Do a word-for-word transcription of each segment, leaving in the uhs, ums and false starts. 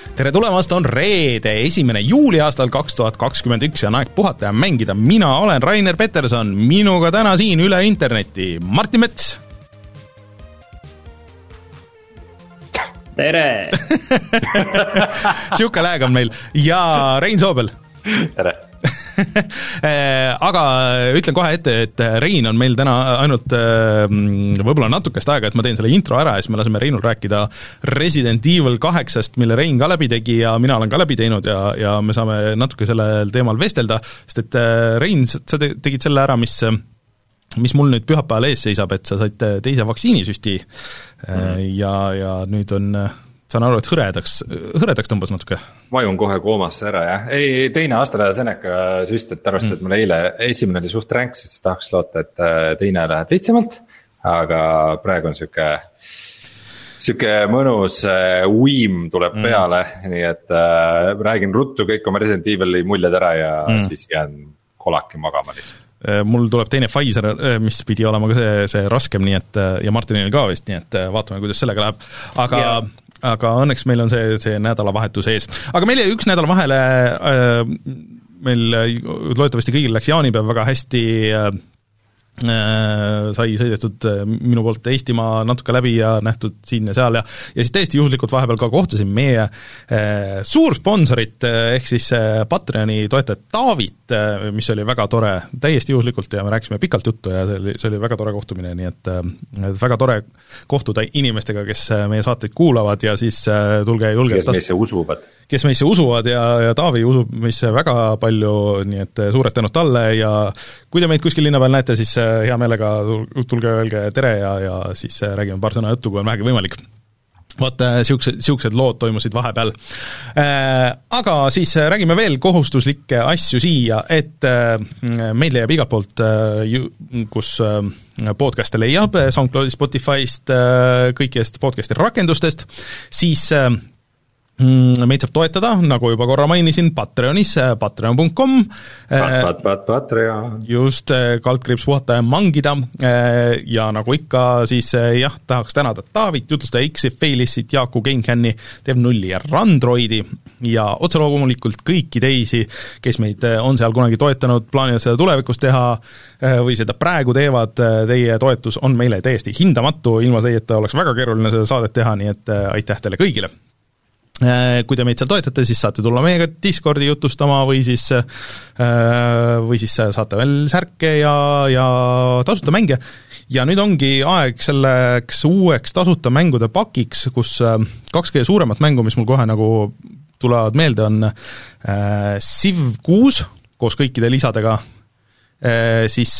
tere tulemast, on reede, esimene juuli aastal kaks tuhat kakskümmend üks ja on aeg puhata ja mängida. Mina olen Rainer Peterson, minuga täna siin üle interneti Martin Mets. Tere! Siuke lääg on meil. Ja Rein Soobel. Tere! Aga ütlen kohe ette, et Rein on meil täna ainult võib-olla natukest aega, et ma teen selle intro ära ja siis me laseme Reinul rääkida Resident Evil kaheksast, mille Rein ka läbi tegi ja mina olen ka läbi teinud ja, ja me saame natuke sellel teemal vestelda, sest et Rein, sa tegid selle ära, mis mis mul nüüd pühapäeval ees seisab, et sa said teise vaktsiinisüsti mm. ja, ja nüüd on, saan aru, et hõredaks, hõredaks tõmbas natuke. Vajun kohe koomasse ära, jah. Ei, teine AstraZeneca süst, et arvast, et mul eile esimene oli suht ränk, siis tahaks loota, et teine läheb lihtsamalt, aga praegu on siuke, siuke mõnus uim tuleb mm. peale, nii et äh, räägin ruttu kõik oma Resident Evili muljed ära ja mm. siis jään kolaki magama lihtsalt. Mul tuleb teine Pfizer, mis pidi olema ka see, see raskem, nii et, ja Martinil ka vist, nii et vaatame, kuidas sellega läheb. Aga, aga õnneks meil on see, see nädalavahetus ees. Aga meil jäi üks nädal vahele, meil loodetavasti kõigil läks jaanipäev väga hästi, sai sõidetud minu poolt Eestimaa natuke läbi ja nähtud siin ja seal ja, ja siis täiesti juhuslikult vahepeal ka kohtasin meie eh, suursponsorit ehk siis Patreoni toetajat Taavit, mis oli väga tore, täiesti juhuslikult ja me rääkisime pikalt juttu ja see oli, see oli väga tore kohtumine, nii et, et väga tore kohtuda inimestega, kes meie saateid kuulavad ja siis tulge julgelt kes meisse usuvad kes meisse usuvad ja, ja Taavi usub meisse väga palju, nii et suured tänud talle ja kui te meid kuskil linna peal näete, siis hea meelega tulge öelge tere ja, ja siis räägime paar sõna juttu, kui on vähegi võimalik. Vaat siuksed, siuksed lood toimusid vahepeal. Äh, aga siis räägime veel kohustuslikke asju siia, et äh, meid leiab igalt poolt, äh, kus äh, podcaste leiab, SoundCloudist, Spotify'st, äh, kõikidest podcasti rakendustest, siis äh, meid saab toetada, nagu juba korra mainisin, Patreonis, patreon punkt com. Pat, pat, pat, Patreon. Just, kaldkriips puhata ja mangida. Ja nagu ikka, siis jah, tahaks tänada Taavit, jutlustada X-i, Failissit, Jaaku, GameCami, Dev nulli ja Randroidi ja otse loomulikult kõiki teisi, kes meid on seal kunagi toetanud, plaanivad seda tulevikus teha või seda praegu teevad, teie toetus on meile täiesti hindamatu, ilma teieta oleks väga keeruline seda saadet teha, nii et aitäh teile kõigile. Kui te meid seal toetate, siis saate tulla meiega Discordi jutustama või siis, või siis saate veel särke ja, ja tasuta mänge. Ja nüüd ongi aeg selleks uueks tasuta mängude pakiks, kus kaks kõige suuremat mängu, mis mul kohe nagu tulevad meelde, on Civ kuus koos kõikide lisadega, siis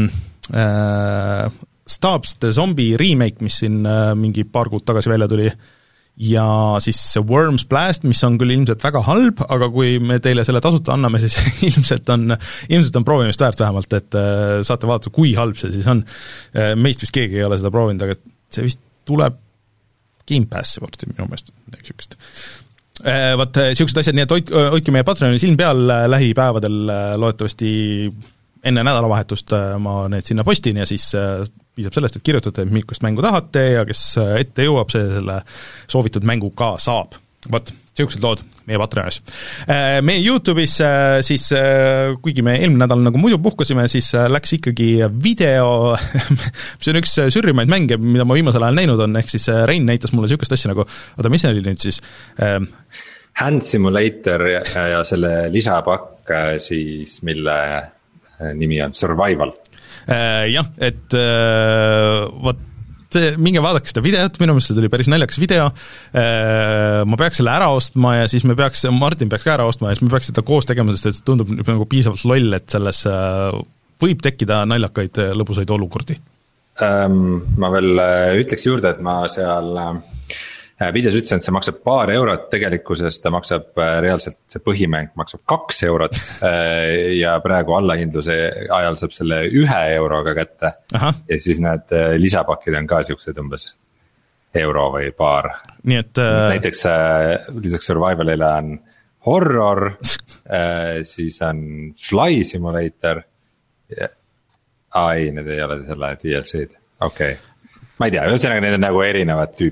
Stabs the Zombie remake, mis siin mingi paar kuud tagasi välja tuli, ja siis Worms Blast, mis on küll ilmselt väga halb, aga kui me teile selle tasuta anname, siis ilmselt on, ilmselt on proovimist väärt vähemalt, et saate vaadata, kui halb see siis on. Meist vist keegi ei ole seda proovinud, aga see vist tuleb Game Passi varsti minu meelest, midagi siukest. Vaat siuksed asjad, nii et hoid, hoidke meie Patreoni silm peal lähipäevadel, loodetavasti enne nädalavahetust ma need sinna postin ja siis piisab sellest, et kirjutate, milkust mängu tahate ja kes ette jõuab, see selle soovitud mängu ka saab. Vaat, siuksed lood meie Patreonis. Meie YouTube'is siis, kuigi me eelmine nädal nagu muidu puhkasime, siis läks ikkagi video, see on üks sürrimaid mänge, mida ma viimasel ajal näinud on, ehk siis Rein näitas mulle siukest asja nagu, oota, mis oli nüüd siis? Hand Simulator ja, ja selle lisapakk siis, mille nimi on Survival. Jah, et võt, minge vaadake seda videot, minu meelest see tuli päris naljakas video, ma peaks selle ära ostma ja siis me peaks, Martin peaks ka ära ostma ja siis me peaks seda koos tegema, sest et tundub nagu piisavalt loll, et selles võib tekkida naljakaid lõbusaid olukordi. Ma veel ütleks juurde, et ma seal videos ütlesin, et see maksab paar eurot, tegelikkuses ta maksab reaalselt, see põhimäng maksab kaks eurot ja praegu allahindluse ajal saab selle ühe euroga kätte. Aha. Ja siis need lisapakid on ka siuksed umbes euro või paar. Nii et näiteks lisaks Survivalile on Horror, siis on Fly Simulator ja... ai, need ei ole selle D L C-d, okei okay. Ma ei tea, ühesõnaga need on nagu erinevad tüüpi.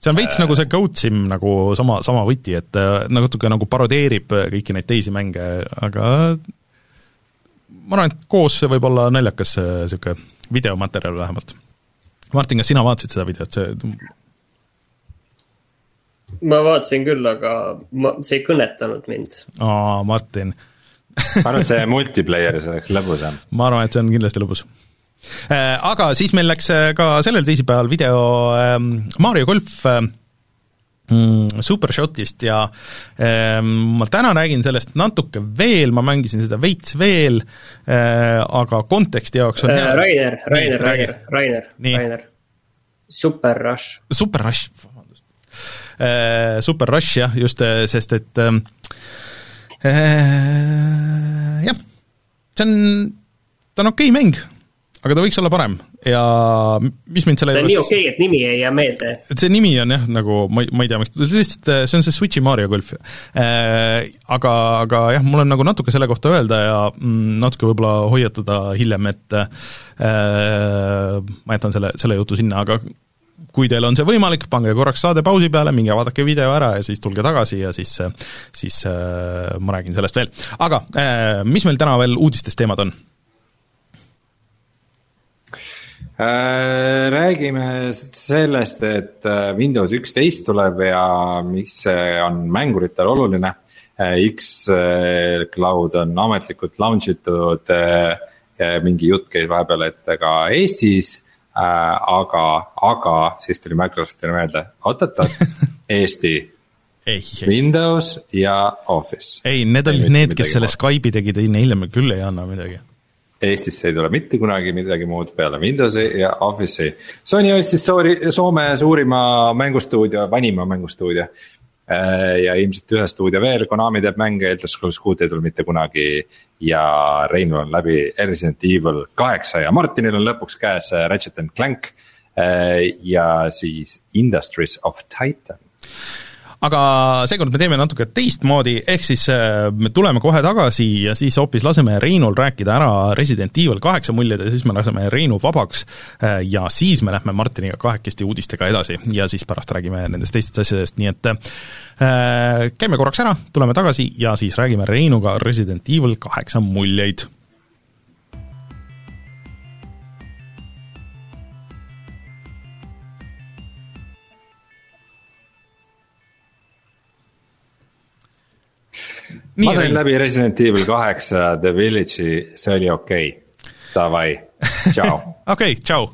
see on veits äh, nagu see Goat Sim nagu sama, sama võti, et natuke nagu parodeerib kõiki neid teisi mänge, aga ma arvan, et koos see võib olla naljakas siuke videomaterjal vähemalt. Martin, kas sina vaatasid seda videot? See... ma vaatasin küll, aga ma, see ei kõnetanud mind. Aa, Martin. ma arvan, et see multiplayeri see oleks lõbus. Ma arvan, et see on kindlasti lõbus. Aga siis meil läks ka sellel teisipäeval video Mario Golf Supershotist ja ma täna räägin sellest natuke veel, ma mängisin seda veits veel, aga konteksti jaoks on hea. Rainer, Rainer, Rainer, Rainer, Rainer. Super Rush. Super Rush, vabandust. Super Rush, jah, just, sest et äh, jah, see on, ta on okei mäng, aga ta võiks olla parem ja mis mind selle ta on nii okei, et nimi ei jää meelde. Et see nimi on jah, nagu ma, ma ei tea, lihtsalt see on see Switchi Mario Golf. Äh, aga, aga jah, mul on nagu natuke selle kohta öelda ja mm, natuke võib-olla hoiatada hiljem, et äh, ma jätan selle, selle jutu sinna, aga kui teil on see võimalik, pange korraks saade pausi peale, minge vaadake video ära ja siis tulge tagasi ja siis, siis äh, ma räägin sellest veel. Aga äh, mis meil täna veel uudistes teemad on? Räägime sellest, et Windows üksteist tuleb ja miks see on mänguritel oluline. X-Cloud on ametlikult launchitud, mingi jutt käis vahepeal, et ka Eestis, aga, aga siis tuli Microsoftile meelde, oot-oot-oot, Eesti, ei, ei. Windows ja Office. Ei, need olid need, kes selle Skype'i tegid, neile me küll ei anna midagi. Eestisse ei tule mitte kunagi midagi muud peale Windowsi ja Office'i. Sony ostis Soome suurima mängustuudio, vanima mängustuudio ja ilmselt ühe stuudio veel, Konami teeb mänge, Elder Scrolls kuus ei tule mitte kunagi ja Reinu on läbi Resident Evil kaheksa ja Martinil on lõpuks käes Ratchet and Clank ja siis Industries of Titan. Aga seekord me teeme natuke teistmoodi, ehk siis me tuleme kohe tagasi ja siis hoopis laseme Reinul rääkida ära Resident Evil kaheksa muljed ja siis me laseme Reinu vabaks ja siis me lähme Martiniga kahekesti uudistega edasi ja siis pärast räägime nendest teistest asjadest, nii et äh, käime korraks ära, tuleme tagasi ja siis räägime Reinuga Resident Evil kaheksa muljeid. Nii, ma sain läbi Resident Evil kaheksa The Village'i, see oli okei okay. Davai, tšau. okei, tšau.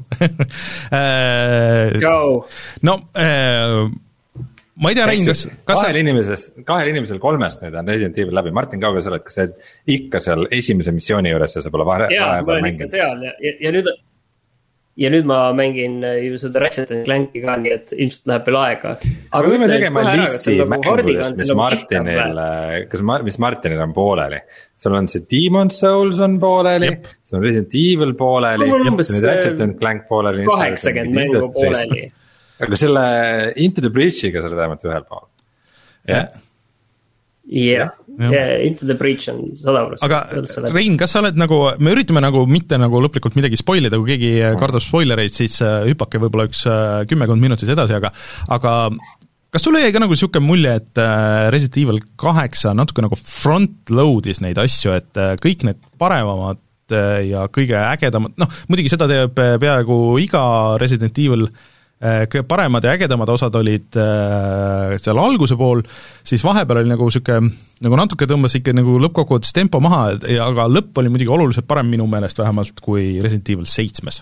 Tšau. No, äh, ma ei tea, Rein, kas... kas kahel, inimeses, kahel inimesel kolmest nüüd on Resident Evil läbi. Martin, kaugel sa oled, kas sa ikka seal esimese missiooni juures ja sa pole vahe, jaa, ma olen ikka seal ja, ja, ja nüüd... Ja nüüd ma mängin ju seda Ratchet and Clanki ka, nii et ilmselt läheb veel aega. Aga me võime tegema listi mängudest, mis Martinil, kas ma, mis Martinil on pooleli. Sul on see Demon's Souls on pooleli, sul on Resident Evil pooleli, sul on Ratchet and Clank pooleli. kaheksakümmend mängu pooleli. Aga selle Into the Breachiga sa oled vähemalt ühel pool. jah. jah, Into the Breach on sada protsenti. Aga Rein, kas sa oled nagu, me üritame nagu mitte nagu lõplikult midagi spoilida, kui keegi kardab spoilereid, siis hüppake võib-olla üks kümmekond minutit edasi, aga aga kas sulle jäi ka nagu siuke mulje, et Resident Evil kaheksa natuke nagu front-loadis neid asju, et kõik need paremamad ja kõige ägedamad, noh, muidugi seda teeb peaaegu iga Resident Evil kõige paremad ja ägedamad osad olid äh, seal alguse pool, siis vahepeal oli nagu siuke, nagu natuke tõmbas ikka nagu lõppkokkuvõttes tempo maha, ja, aga lõpp oli muidugi oluliselt parem minu meelest vähemalt kui Resident Evil seitsmes.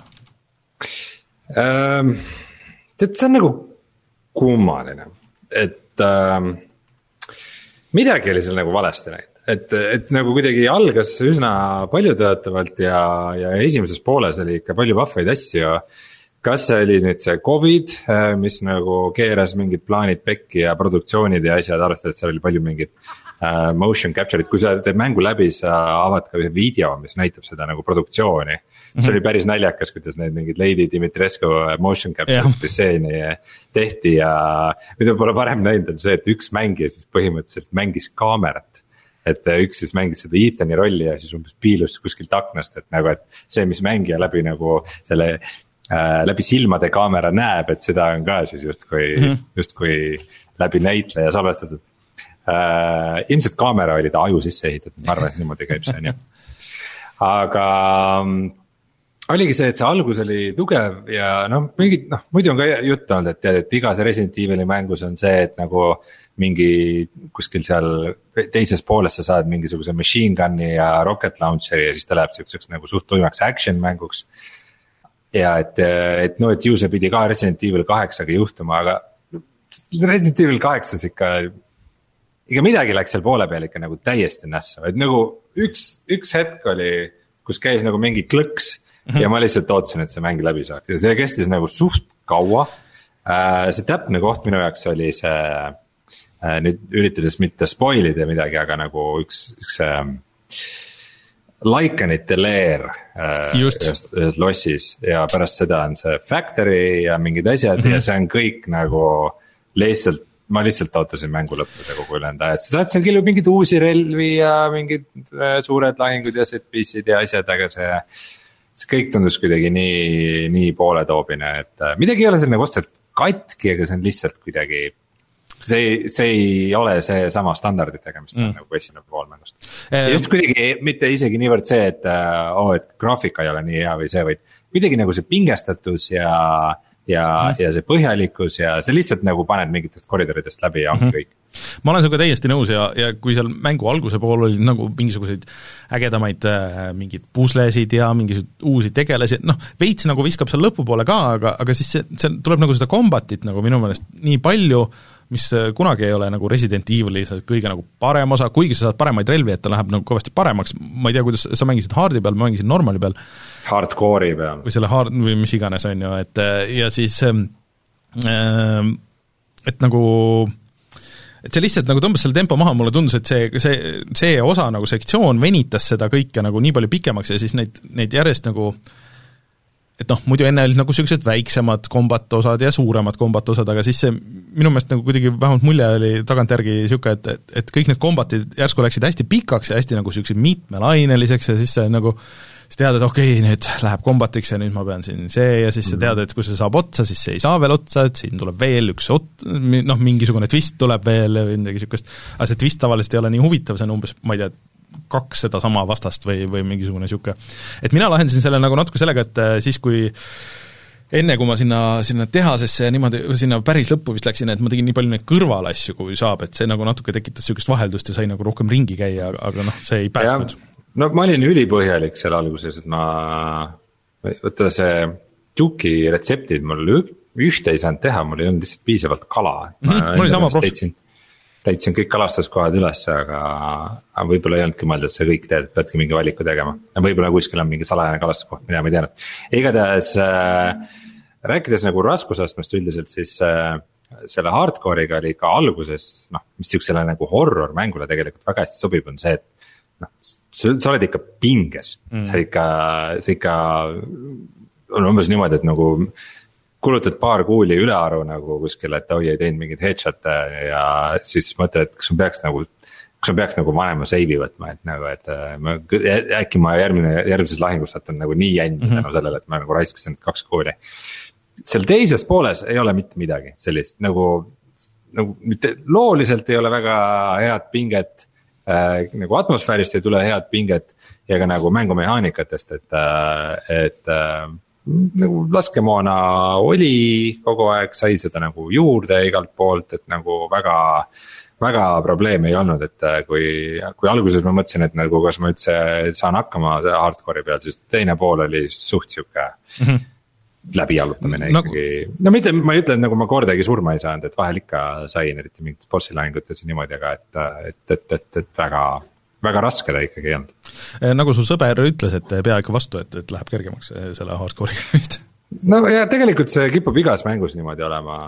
Ähm, see on nagu kummaline, et ähm, midagi oli seal nagu valesti näid. Et, et nagu kuidagi algas üsna paljutõotavalt ja, ja esimeses pooles oli ikka palju vahvaid asju. Kas see oli nüüd see Covid, mis nagu keeras mingid plaanid pekki ja produktsioonid ja asjad, arvestades, et seal oli palju mingid uh, motion capture'id. Kui sa teed mängu läbi, sa avad ka ühe video, mis näitab seda nagu produktsiooni. Mm-hmm. See oli päris naljakas, kuidas need mingid Lady Dimitrescu motion capture disseeni tehti ja mida pole varem näinud on see, et üks mängija siis põhimõtteliselt mängis kaamerat. Et üks siis mängis seda Ethani rolli ja siis umbes piilus kuskilt aknast, et nagu, et see, mis mängija läbi nagu selle äh, läbi silmade kaamera näeb, et seda on ka siis justkui mm, -hmm. justkui läbi näitleja salvestatud äh,. ilmselt kaamera oli ta aju sisse ehitatud, ma arvan, et niimoodi käib see on ju. aga oligi see, et see algus oli tugev ja noh, mingid noh, muidu on ka jutt olnud, et tead, et igas Resident Evil'i mängus on see, et nagu mingi kuskil seal teises pooles sa saad mingisuguse machine gun'i ja rocket launcher'i ja siis ta läheb siukseks nagu suht tuimaks action mänguks. ja et, et no, et ju see pidi ka Resident Evil kaheksaga juhtuma, aga Resident Evil kaheksas ikka, ikka midagi läks seal poole peal ikka nagu täiesti nässa, et nagu üks, üks hetk oli, kus käis nagu mingi klõks mm-hmm. ja ma lihtsalt ootasin, et see mäng läbi saaks ja see kestis nagu suht kaua. See täpne koht minu jaoks oli see, nüüd üritades mitte spoil ida midagi, aga nagu üks, üks Lycanite leer ühes lossis ja pärast seda on see factory ja mingid asjad mm-hmm. ja see on kõik nagu lihtsalt, ma lihtsalt ootasin mängu lõppuda kogu ülejäänud ajad. sa saad seal killu mingeid uusi relvi ja mingid suured lahingud ja set piece'id ja asjad, aga see, see kõik tundus kuidagi nii, nii pooletoobine, et midagi ei ole seal nagu otseselt katki, aga see on lihtsalt kuidagi see, see ei ole see sama standarditega, mis ta on mm. nagu esimene pool mängust. Just kuidagi mitte isegi niivõrd see, et oh, et graafika ei ole nii hea või see, vaid kuidagi nagu see pingestatus ja, ja mm., ja see põhjalikkus ja see lihtsalt nagu paned mingitest koridoridest läbi ja ongi mm-hmm. kõik. Ma olen sinuga täiesti nõus ja, ja kui seal mängu alguse pool oli nagu mingisuguseid ägedamaid äh, mingid puslesid ja mingisuguseid uusi tegelasi, noh, veits nagu viskab seal lõpupoole ka, aga, aga siis see, see tuleb nagu seda kombatit nagu minu meelest nii palju, mis kunagi ei ole nagu Resident Evil'i kõige nagu parem osa, kuigi sa saad paremaid relvi, et ta läheb nagu kõvasti paremaks, ma ei tea, kuidas sa mängisid hardi peal, ma mängisin normali peal. Hardcore'i peal. Või selle hard, või mis iganes on ju, et ja siis et nagu et see lihtsalt nagu tõmbas selle tempo maha, mulle tundus, et see, see, see osa nagu sektsioon venitas seda kõike nagu nii palju pikemaks ja siis neid, neid järjest nagu et noh, muidu enne olid nagu sellised väiksemad kombat-osad ja suuremad kombat-osad, aga siis see minu meelest nagu kuidagi vähemalt mulje oli tagantjärgi niisugune, et, et, et kõik need kombatid järsku läksid hästi pikaks ja hästi nagu sellised mitmelaineliseks ja siis see nagu siis tead, et okei, nüüd läheb kombatiks ja nüüd ma pean siin see ja siis sa tead, et kui see saab otsa, siis see ei saa veel otsa, et siin tuleb veel üks ot-, noh, mingisugune twist tuleb veel või midagi niisugust, aga see twist tavaliselt ei ole nii huvitav, see on umbes, ma ei tea, kaks seda sama vastast või, või mingisugune niisugune. Et mina lahendasin selle nagu natuke sellega, et siis kui enne kui ma sinna, sinna tehasesse ja niimoodi, sinna päris lõppu vist läksin, et ma tegin nii palju neid kõrvalasju, kui saab, et see nagu natuke tekitas niisugust vaheldust ja sai nagu rohkem ringi käia, aga noh, see ei päästnud. No ma olin ülipõhjalik seal alguses, et ma, võtta see Duki retseptid, mul ühte ei saanud teha, mul ei olnud lihtsalt piisavalt kala. Mm-hmm, mul oli sama proff. Leidsin kõik kalastuskohad üles, aga, aga võib-olla ei olnudki mõelda, et see kõik teed, peadki mingi valiku tegema. Võib-olla kuskil on mingi salajane kalastuskoht, mida ma ei teadnud. Igatahes äh, rääkides nagu raskusastmest üldiselt, siis äh, selle hardcore'iga oli ka alguses, noh, mis siuksele nagu horror mängule tegelikult väga hästi sobib, on see, et noh, sa oled ikka pinges mm., sa ikka, sa ikka on umbes niimoodi, et nagu kulutad paar kuuli ülearu nagu kuskile, et oi ei teinud mingid headshot'e ja siis mõtled, et kas ma peaks nagu, kas ma peaks nagu vanema save'i võtma, et nagu, et ma, äkki ma järgmine, järgmises lahingus satun nagu nii jänni mm-hmm. tänu sellele, et ma nagu raiskasin kaks kuuli. Seal teises pooles ei ole mitte midagi sellist, nagu, nagu mitte looliselt ei ole väga head pinget, äh, nagu atmosfäärist ei tule head pinget ja ka nagu mängumehaanikatest, et, et äh, nagu laskemoona oli kogu aeg, sai seda nagu juurde igalt poolt, et nagu väga, väga probleemi ei olnud, et kui, kui alguses ma mõtlesin, et nagu kas ma üldse saan hakkama hardcore'i peal, siis teine pool oli suht siuke mm-hmm. läbijalutamine no, ikkagi. No mitte, ma ei ütle, et nagu ma kordagi surma ei saanud, et vahel ikka sain, eriti mingit bossilahingutes ja niimoodi, aga et, et, et, et, et väga väga raske ta ikkagi ei olnud. Nagu su sõber ütles, et pea ikka vastu, et, et läheb kergemaks selle hardcore'iga vist. No ja tegelikult see kipub igas mängus niimoodi olema,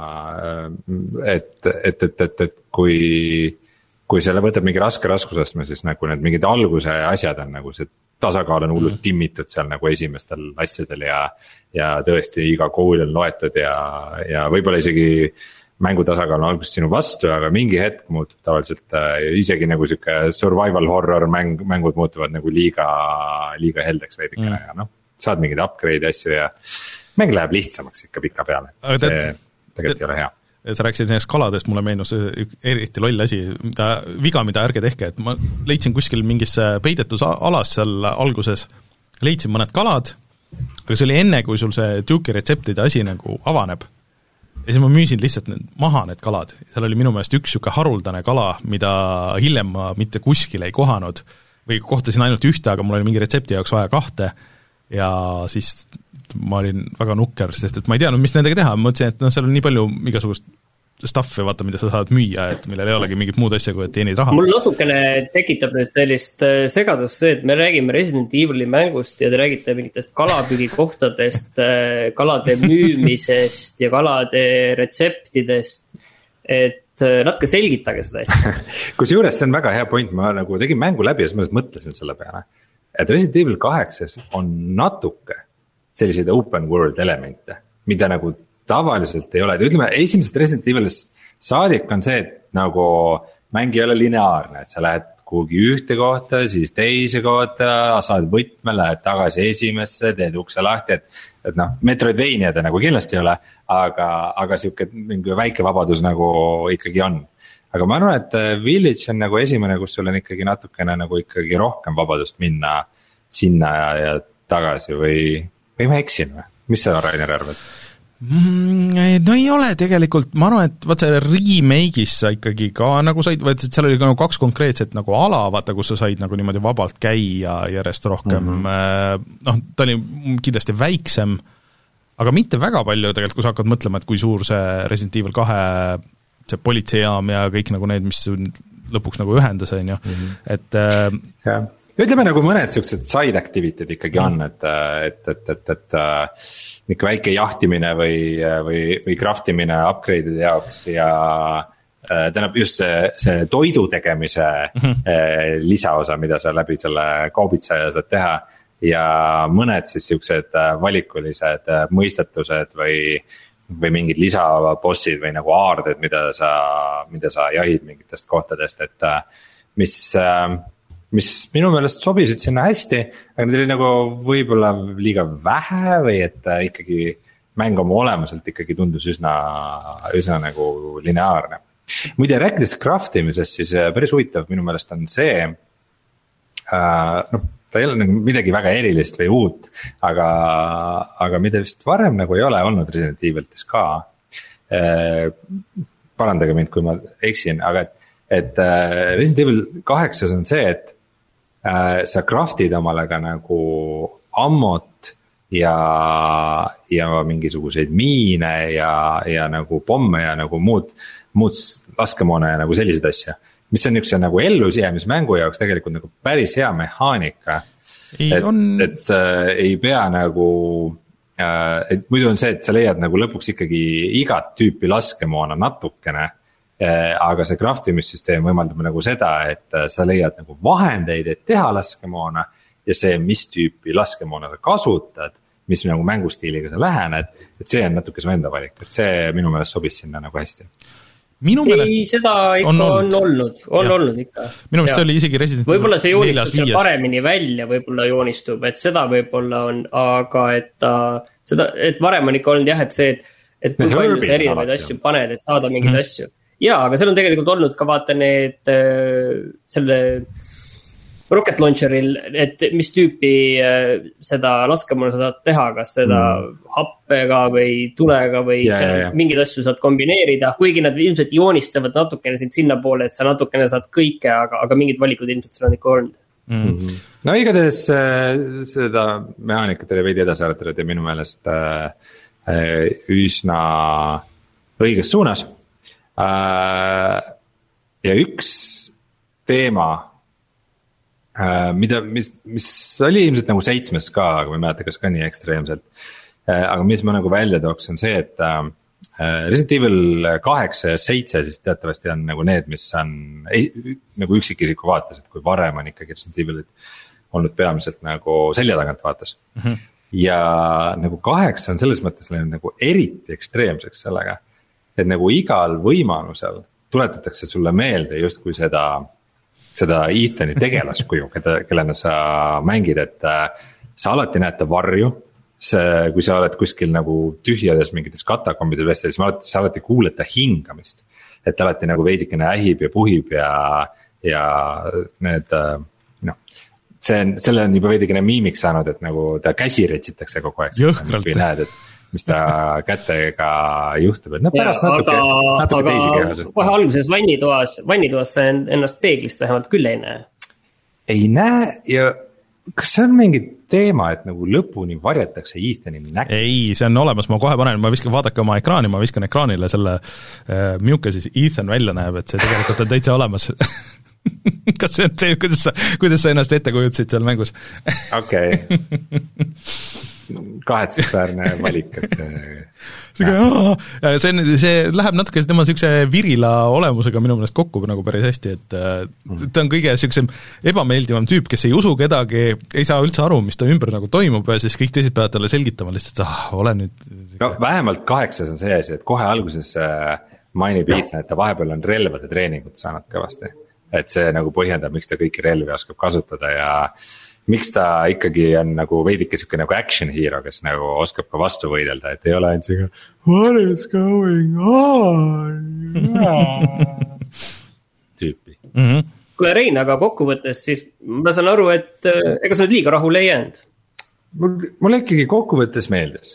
et, et, et, et, et kui, kui selle võtab mingi raske raskusastme, siis nagu need mingid alguse asjad on nagu see tasakaal on hullult timmitud seal nagu esimestel asjadel ja, ja tõesti iga kool on loetud ja, ja võib-olla isegi mängu tasakaal on alguses sinu vastu, aga mingi hetk muutub tavaliselt äh, isegi nagu siuke survival horror mäng, mängud muutuvad nagu liiga, liiga heldeks veidikene mm. ja noh, saad mingeid upgrade asju ja mäng läheb lihtsamaks ikka pika peale, see te, tegelikult te, ei ole hea. Sa rääkisid nendest kaladest, mulle meenus eriti loll asi, mida, viga, mida ärge tehke, et ma leidsin kuskil mingis peidetus alas seal alguses, leidsin mõned kalad, aga see oli enne, kui sul see Duke'i retseptide asi nagu avaneb. Ja siis ma müüsin lihtsalt need, maha need kalad. Seal oli minu meelest üks siuke haruldane kala, mida hiljem ma mitte kuskil ei kohanud või kohtasin ainult ühte, aga mul oli mingi retsepti jaoks vaja kahte ja siis ma olin väga nukker, sest et ma ei teadnud, mis nendega teha. Ma mõtlesin, et no, seal on nii palju igasugust staffi, vaata, mida sa saad müüa, et millel ei olegi mingit muud asja, kui et teenid raha. Mul natukene tekitab nüüd sellist segadust see, et me räägime Resident Evil'i mängust ja te räägite mingitest kalapüügikohtadest, kalade müümisest ja kalade retseptidest, et natuke selgitage seda asja. Kus juures see on väga hea point, ma nagu tegin mängu läbi ja siis ma mõtlesin selle peale, et Resident Evil kaheksas on natuke selliseid open world elemente, mida nagu tavaliselt ei ole, et ütleme, esimesest Resident Evilist saadik on see, et nagu mäng ei ole lineaarne, et sa lähed kuhugi ühte kohta, siis teise kohta, saad võtme, lähed tagasi esimesse, teed ukse lahti, et, et noh, Metroidvaniade nagu kindlasti ei ole, aga, aga siuke mingi väike vabadus nagu ikkagi on. Aga ma arvan, et Village on nagu esimene, kus sul on ikkagi natukene nagu ikkagi rohkem vabadust minna sinna ja, ja tagasi või, või ma eksin või? Mis sa, Rainer, arvad? No ei ole tegelikult, ma arvan, et vaat see remake'is sa ikkagi ka nagu said, vaid seal oli ka nagu kaks konkreetset nagu ala, vaata, kus sa said nagu niimoodi vabalt käia järjest rohkem, mm-hmm. noh, ta oli kindlasti väiksem, aga mitte väga palju tegelikult, kui sa hakkad mõtlema, et kui suur see Resident Evil kahe see politseijaam ja kõik nagu need, mis lõpuks nagu ühendas, on ju, mm-hmm. et ja. Ütleme nagu mõned sellised side activity'd ikkagi on, et, et, et, et, et ikka väike jahtimine või, või, või craftimine upgrade'ide jaoks ja tähendab just see, see toidu tegemise mm-hmm. lisaosa, mida sa läbi selle kaubitsaja saad teha ja mõned siis siuksed valikulised mõistetused või, või mingid lisabossid või nagu aarded, mida sa, mida sa jahid mingitest kohtadest, et mis mis minu meelest sobisid sinna hästi, aga need oli nagu võib-olla liiga vähe või et ikkagi mäng oma olemuselt ikkagi tundus üsna, üsna nagu lineaarne. Muide, rääkides craftimisest, siis päris huvitav minu meelest on see, noh, ta ei ole nagu midagi väga erilist või uut, aga, aga mida vist varem nagu ei ole olnud Resident Evil'tis ka. Parandage mind, kui ma eksin, aga et, et Resident Evil kaheksas on see, et sa craftid omale ka nagu ammot ja, ja mingisuguseid miine ja, ja nagu pomme ja nagu muud, muud laskemoone ja nagu selliseid asja. Mis on niisuguse nagu ellusjäämismängu jaoks tegelikult nagu päris hea mehaanika. Et, on... et sa ei pea nagu, et muidu on see, et sa leiad nagu lõpuks ikkagi igat tüüpi laskemoona natukene. Aga see craftimissüsteem võimaldab nagu seda, et sa leiad nagu vahendeid, et teha laskemoona ja see, mis tüüpi laskemoona sa kasutad, mis nagu mängustiiliga sa lähened, et see on natuke su enda valik, et see minu meelest sobis sinna nagu hästi. Minu meelest ei, seda ikka on olnud, on olnud, on ja. olnud ikka. Minu meelest see oli isegi Resident võib-olla see joonistub seal paremini välja, võib-olla joonistub, et seda võib-olla on, aga et ta, seda, et varem on ikka olnud jah, et see, et, et kui palju sa erinevaid asju paned, et saada mingeid mm. asju. Jaa, aga seal on tegelikult olnud ka vaata need selle rocket launcheril, et mis tüüpi seda laskemoona sa saad teha, kas seda mm. happega või tulega või yeah, yeah, yeah. mingeid asju saad kombineerida, kuigi nad ilmselt joonistavad natukene sind sinna poole, et sa natukene saad kõike, aga, aga mingid valikud ilmselt seal on ikka olnud. Mm-hmm. No igatahes seda mehaanikat oli veidi edasi arvatud ja minu meelest üsna õiges suunas. Ja üks teema, mida, mis, mis oli ilmselt nagu seitsmes ka, aga ma ei mäleta, kas ka nii ekstreemselt. Aga mis ma nagu välja tooks on see, et Resident Evil kaheksa ja seitse siis teatavasti on nagu need, mis on nagu üksikisiku vaates, et kui varem on ikkagi Resident Evilit olnud peamiselt nagu selja tagant vaates. Mm-hmm. Ja nagu kaheksa on selles mõttes nagu eriti ekstreemseks sellega, et nagu igal võimalusel tuletatakse sulle meelde just kui seda, seda Ethani tegelaskuju, kellena sa mängid, et sa alati näed ta varju see, kui sa oled kuskil nagu tühjades mingites katakombide vestel, siis alati, sa alati kuuled ta hingamist. Et alati nagu veidikene ähib ja puhib ja, ja need noh, see on, selle on juba veidikene miimiks saanud, et nagu ta käsi retsitakse kogu aeg. Jõhkralt. Näed, et mis ta kätega juhtub, et noh pärast ja, natuke, aga, natuke aga teisi kehasest. Kohe alguses vannitoas, vannitoas sa ennast peeglist vähemalt küll ei näe. Ei näe ja kas see on mingi teema, et nagu lõpuni varjatakse Ethani näkku? Ei, see on olemas, ma kohe panen, ma viskan, vaadake oma ekraani, ma viskan ekraanile selle äh, milline siis Ethan välja näeb, et see tegelikult on täitsa olemas. Kas see on see, kuidas sa, kuidas sa ennast ette kujutasid seal mängus? Okei okay. Kahetsusväärne valik, et see see, on, see läheb natuke tema niisuguse virila olemusega minu meelest kokku nagu päris hästi, et ta on kõige niisugusem ebameeldivam tüüp, kes ei usu kedagi, ei saa üldse aru, mis ta ümber nagu toimub ja siis kõik teised peavad talle selgitama lihtsalt, ah, ole nüüd no vähemalt kaheksas on see asi, et kohe alguses mainib Ethan, et ta vahepeal on relvade treeningut saanud kõvasti, et see nagu põhjendab, miks ta kõiki relvi oskab kasutada ja miks ta ikkagi on nagu veidike siuke nagu action hero, kes nagu oskab ka vastu võidelda, et ei ole ainult siuke what is going on tüüpi mm-hmm. Kuule Rein, aga kokkuvõttes siis ma saan aru, et ega sa nüüd liiga rahule ei jäänud? Mulle ikkagi kokkuvõttes meeldis.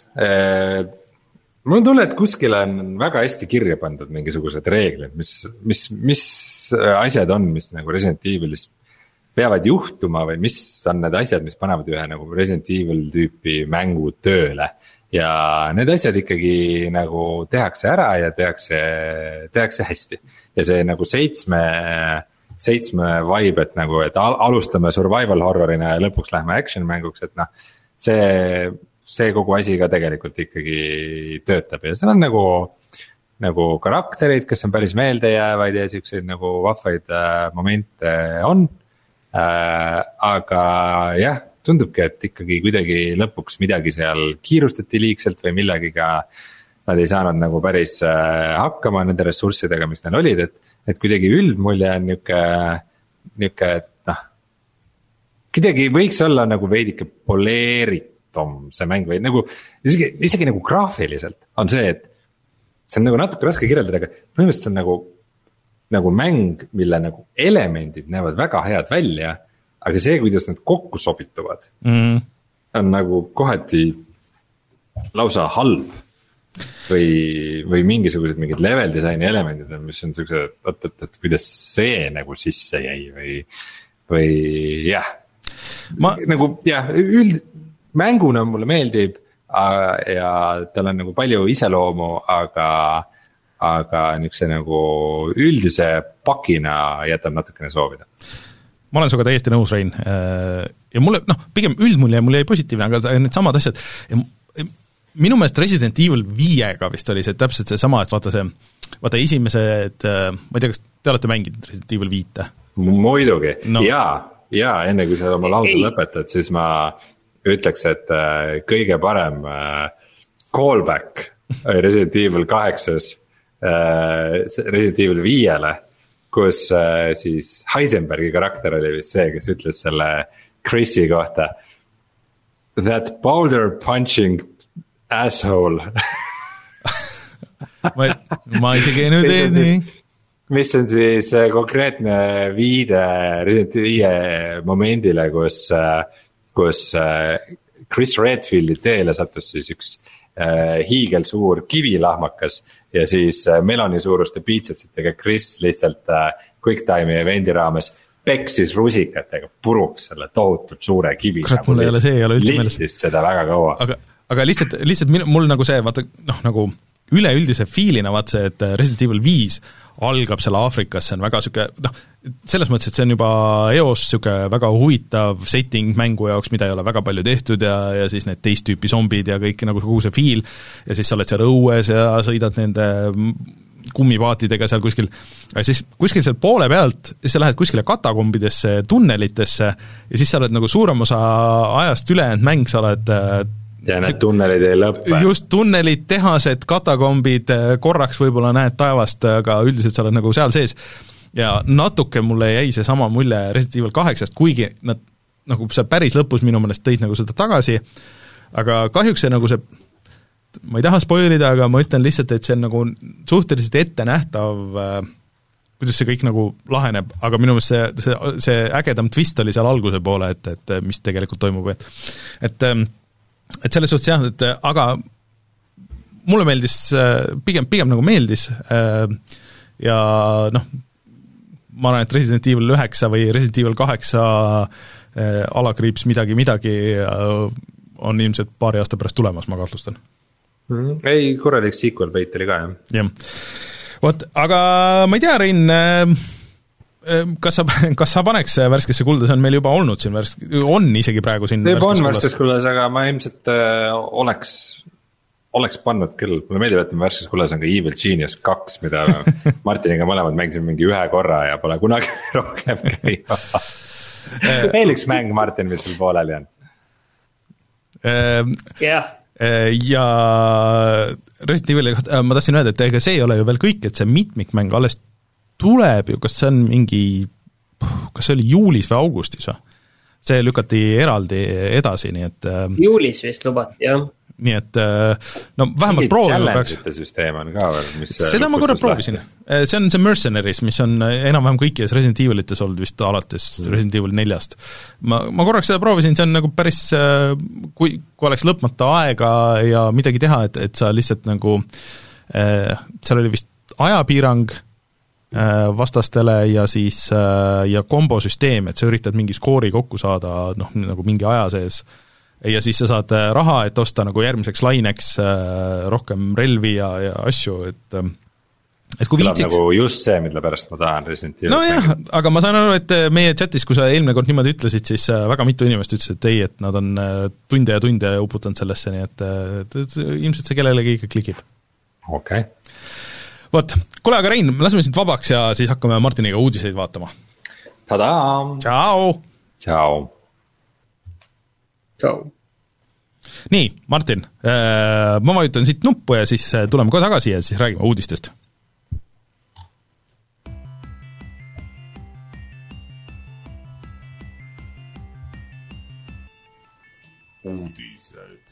Mul on tunne, et kuskil on väga hästi kirja pandud mingisugused reeglid, mis, mis, mis asjad on, mis nagu Resident Evilis peavad juhtuma või mis on need asjad, mis panevad ühe nagu Resident Evil tüüpi mängu tööle. Ja need asjad ikkagi nagu tehakse ära ja tehakse, tehakse hästi. Ja see nagu seitsme, seitsme vibe, et nagu, et alustame survival horrorina ja lõpuks lähme action mänguks, et noh, see, see kogu asi ka tegelikult ikkagi töötab ja seal on nagu, nagu karakterid, kes on päris meeldejäävaid ja siukseid nagu vahvaid äh, momente on. Äh, aga jah, tundubki, et ikkagi kuidagi lõpuks midagi seal kiirustati liigselt või millagiga nad ei saanud nagu päris äh, hakkama nende ressurssidega, mis neil olid, et, et kuidagi üldmulje on niuke, niuke, et noh, kuidagi võiks olla nagu veidike poleeritum see mäng või nagu, isegi, isegi nagu graafiliselt on see, et see on nagu natuke raske kirjeldada, aga põhimõtteliselt on nagu nagu mäng, mille nagu elemendid näevad väga head välja, aga see, kuidas nad kokku sobituvad, mm. on nagu kohati lausa halb või, või mingisugused mingid level disaini elemendid, mis on siukse, et, et, et kuidas see nagu sisse jäi või, või jah. Ma... nagu jah, üld, mänguna mulle meeldib ja tal on nagu palju iseloomu, aga aga niukse nagu üldise pakina jätab natukene soovida. Ma olen suga täiesti nõus, Rein. Ja mulle, noh, pigem üldmulje, mulle jäi positiivne, aga need samad asjad. Minu meelest Resident Evil viiega vist oli see täpselt see sama, et vaata see, vaata esimesed, ma ei tea, kas te olete mänginud Resident Evil viite? Muidugi, no. ja, ja enne kui sa oma lause lõpetad, siis ma ütleks, et kõige parem callback Resident Evil kaheksas Resident Evil viiele, kus äh, siis Heisenbergi karakter oli vist see, kes ütles selle Chrisi kohta that boulder punching asshole ma, ma isegi nüüd ei tea. Mis on siis konkreetne viide Resident Evil momendile, kus, kus Chris Redfieldi teele sattus siis üks äh, hiigelsuur kivilahmakas ja siis Meloni suuruste piitsepsitega Chris lihtsalt quick time'i event'i raames peksis rusikatega puruks selle tohutult suure kivi. Kurat, mul ei ole see, ei ole üldse meeles. Littis seda väga kaua. Aga, aga lihtsalt, lihtsalt mul nagu see, vaata, noh, nagu üleüldise fiilina vaat see, et Resident Evil viis algab seal Aafrikas, see on väga süke, noh, selles mõttes, et see on juba eos süke väga huvitav setting mängu jaoks, mida ei ole väga palju tehtud ja, ja siis need teist tüüpi zombid ja kõik nagu kogu see fiil ja siis sa oled seal õues ja sõidad nende kummipaatidega seal kuskil, ja siis kuskil seal poole pealt, siis sa lähed kuskile katakombidesse, tunnelitesse ja siis sa oled nagu suurem osa ajast ülejäänud mäng, sa oled ja need tunnelid ei lõppe. Just tunnelid, tehased, katakombid, korraks võib-olla näed taevast, aga üldiselt sa oled nagu seal sees. Ja natuke mulle jäi see sama mulje Resident Evil kaheksast, kuigi nad nagu seal päris lõpus minu meelest tõid nagu seda tagasi, aga kahjuks see nagu see, ma ei taha spoilida, aga ma ütlen lihtsalt, et see on nagu suhteliselt ettenähtav, kuidas see kõik nagu laheneb, aga minu meelest see, see, see ägedam twist oli seal alguse poole, et, et mis tegelikult toimub, et et, et selles suhtes jah, et aga mulle meeldis, pigem, pigem nagu meeldis ja noh, ma arvan, et Resident Evil üheksa või Resident Evil kaheksa alakriips midagi, midagi on ilmselt paari aasta pärast tulemas, ma kahtlustan. Mm, ei, korralik sequel bait oli ka, jah. jah. Vot, aga ma ei tea, Rein, kas sa, kas sa paneks värskesse kulda, see on meil juba olnud siin värsk-, on isegi praegu siin juba on värskes kuldas, aga ma ilmselt äh, oleks oleks pannud küll, mulle meeldib, et värskes kullas on ka Evil Genius kaks, mida Martiniga mõlemad mängisime mingi ühe korra ja pole kunagi rohkem käia. Veel üks mäng, Martin, mis sul pooleli on? jah. Ja Resident Evil, ma tahtsin öelda, et ega see ei ole ju veel kõik, et see mitmikmäng alles tuleb ju, kas see on mingi, kas see oli juulis või augustis või? See lükati eraldi edasi, nii et juulis vist lubati, jah. Nii et no vähemalt proovima peaks. Süsteem on ka veel, mis seda ma korra proovisin. See on see Mercenaries, mis on enam-vähem kõikides Resident Evilites olnud vist alates mm. Resident Evil neljast. Ma, ma korraks seda proovisin, see on nagu päris, kui, kui oleks lõpmata aega ja midagi teha, et, et sa lihtsalt nagu, seal oli vist ajapiirang vastastele ja siis ja kombosüsteem, et sa üritad mingi skoori kokku saada, noh, nagu mingi aja sees ja siis sa saad raha, et osta nagu järgmiseks laineks rohkem relvi ja, ja asju, et et kui viitsiks... nagu just see, mille pärast ma tahan Resident Evil. No jah, aga ma saan aru, et meie chatis, kui sa eelmine kord niimoodi ütlesid, siis väga mitu inimest ütlesid, et ei, et nad on tunde ja tunde uputanud sellesse, nii et, et, et ilmselt see kellelegi ikka klikib. Okei. Okay. Vot, kuule, aga Rein, laseme sind vabaks ja siis hakkame Martiniga uudiseid vaatama. Tadaa! Ciao! Ciao! Ciao! Nii, Martin, ma vajutan siit nuppu ja siis tuleme kohe tagasi ja siis räägime uudistest. Uudised.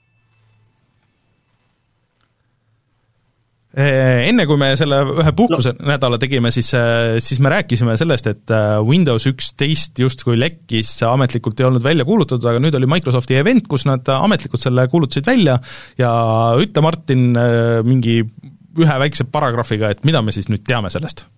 Enne kui me selle ühe puhkuse no. nädala tegime, siis, siis me rääkisime sellest, et Windows üksteist justkui lekkis, ametlikult ei olnud välja kuulutatud, aga nüüd oli Microsofti event, kus nad ametlikult selle kuulutasid välja ja ütle, Martin, mingi ühe väikse paragrahviga, et mida me siis nüüd teame sellest?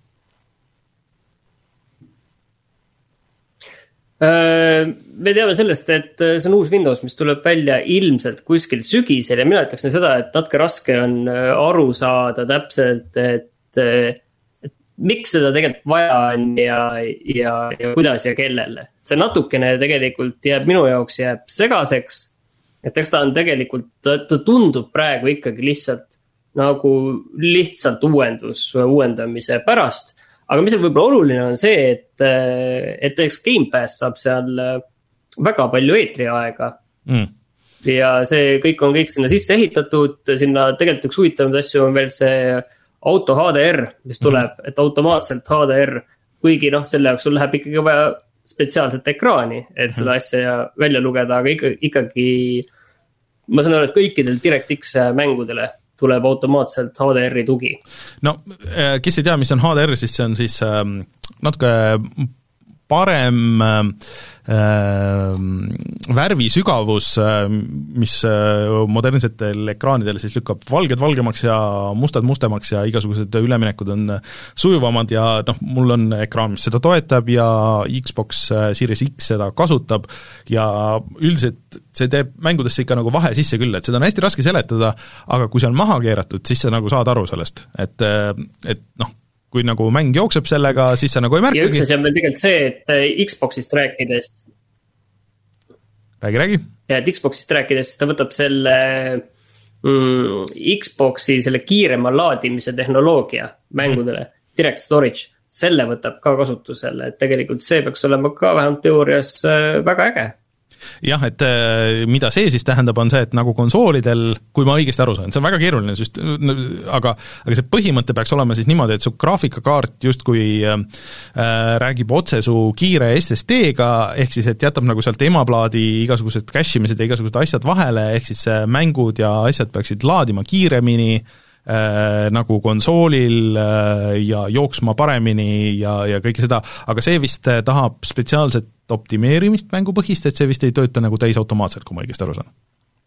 Me teame sellest, et see on uus Windows, mis tuleb välja ilmselt kuskil sügisel ja mina ütleks seda, et natuke raske on aru saada täpselt, et, et miks seda tegelikult vaja on ja, ja, ja kuidas ja kellele. See natukene tegelikult jääb minu jaoks jääb segaseks, et eks ta on tegelikult, ta tundub praegu ikkagi lihtsalt nagu lihtsalt uuendus uuendamise pärast. Aga mis on võib-olla oluline on see, et, et eks Game Pass saab seal väga palju eetriaega mm. ja see kõik on kõik sinna sisse ehitatud, sinna tegelikult üks huvitavaid asju on veel see auto H D R, mis tuleb, mm. et automaatselt H D R, kuigi noh, selle jaoks sul läheb ikkagi vaja spetsiaalset ekraani, et seda asja välja lugeda, aga ikkagi, ikkagi ma saan aru, et kõikidel DirectX mängudele tuleb automaatselt H D R-i tugi. No, kes ei tea, mis on H D R, siis see on siis natuke parem äh, värvisügavus, mis modernsetel ekraanidel siis lükkab valged valgemaks ja mustad mustemaks ja igasugused üleminekud on sujuvamad ja noh, mul on ekraan, mis seda toetab ja Xbox Series X seda kasutab ja üldiselt see teeb mängudesse ikka nagu vahe sisse küll, et seda on hästi raske seletada, aga kui see on maha keeratud, siis sa nagu saad aru sellest, et, et noh, kui nagu mäng jookseb sellega, siis sa nagu ei märkagi. Ja üks asi on veel tegelikult see, et Xboxist rääkides räägi, räägi. Ja et Xboxist rääkides, ta võtab selle mm, Xboxi selle kiirema laadimise tehnoloogia mängudele, mm. Direct Storage, selle võtab ka kasutusele, et tegelikult see peaks olema ka vähemalt teoorias väga äge. jah, et mida see siis tähendab, on see, et nagu konsoolidel, kui ma õigesti aru saan, see on väga keeruline, sest aga, aga see põhimõte peaks olema siis niimoodi, et su graafikakaart justkui äh, räägib otse su kiire S S D-ga, ehk siis, et jätab nagu sealt emaplaadi igasugused cache'imised ja igasugused asjad vahele, ehk siis mängud ja asjad peaksid laadima kiiremini, Äh, nagu konsoolil äh, ja jooksma paremini ja, ja kõike seda, aga see vist tahab spetsiaalset optimeerimist mängupõhist, et see vist ei tööta nagu täisautomaatselt, kui ma õigesti aru saan.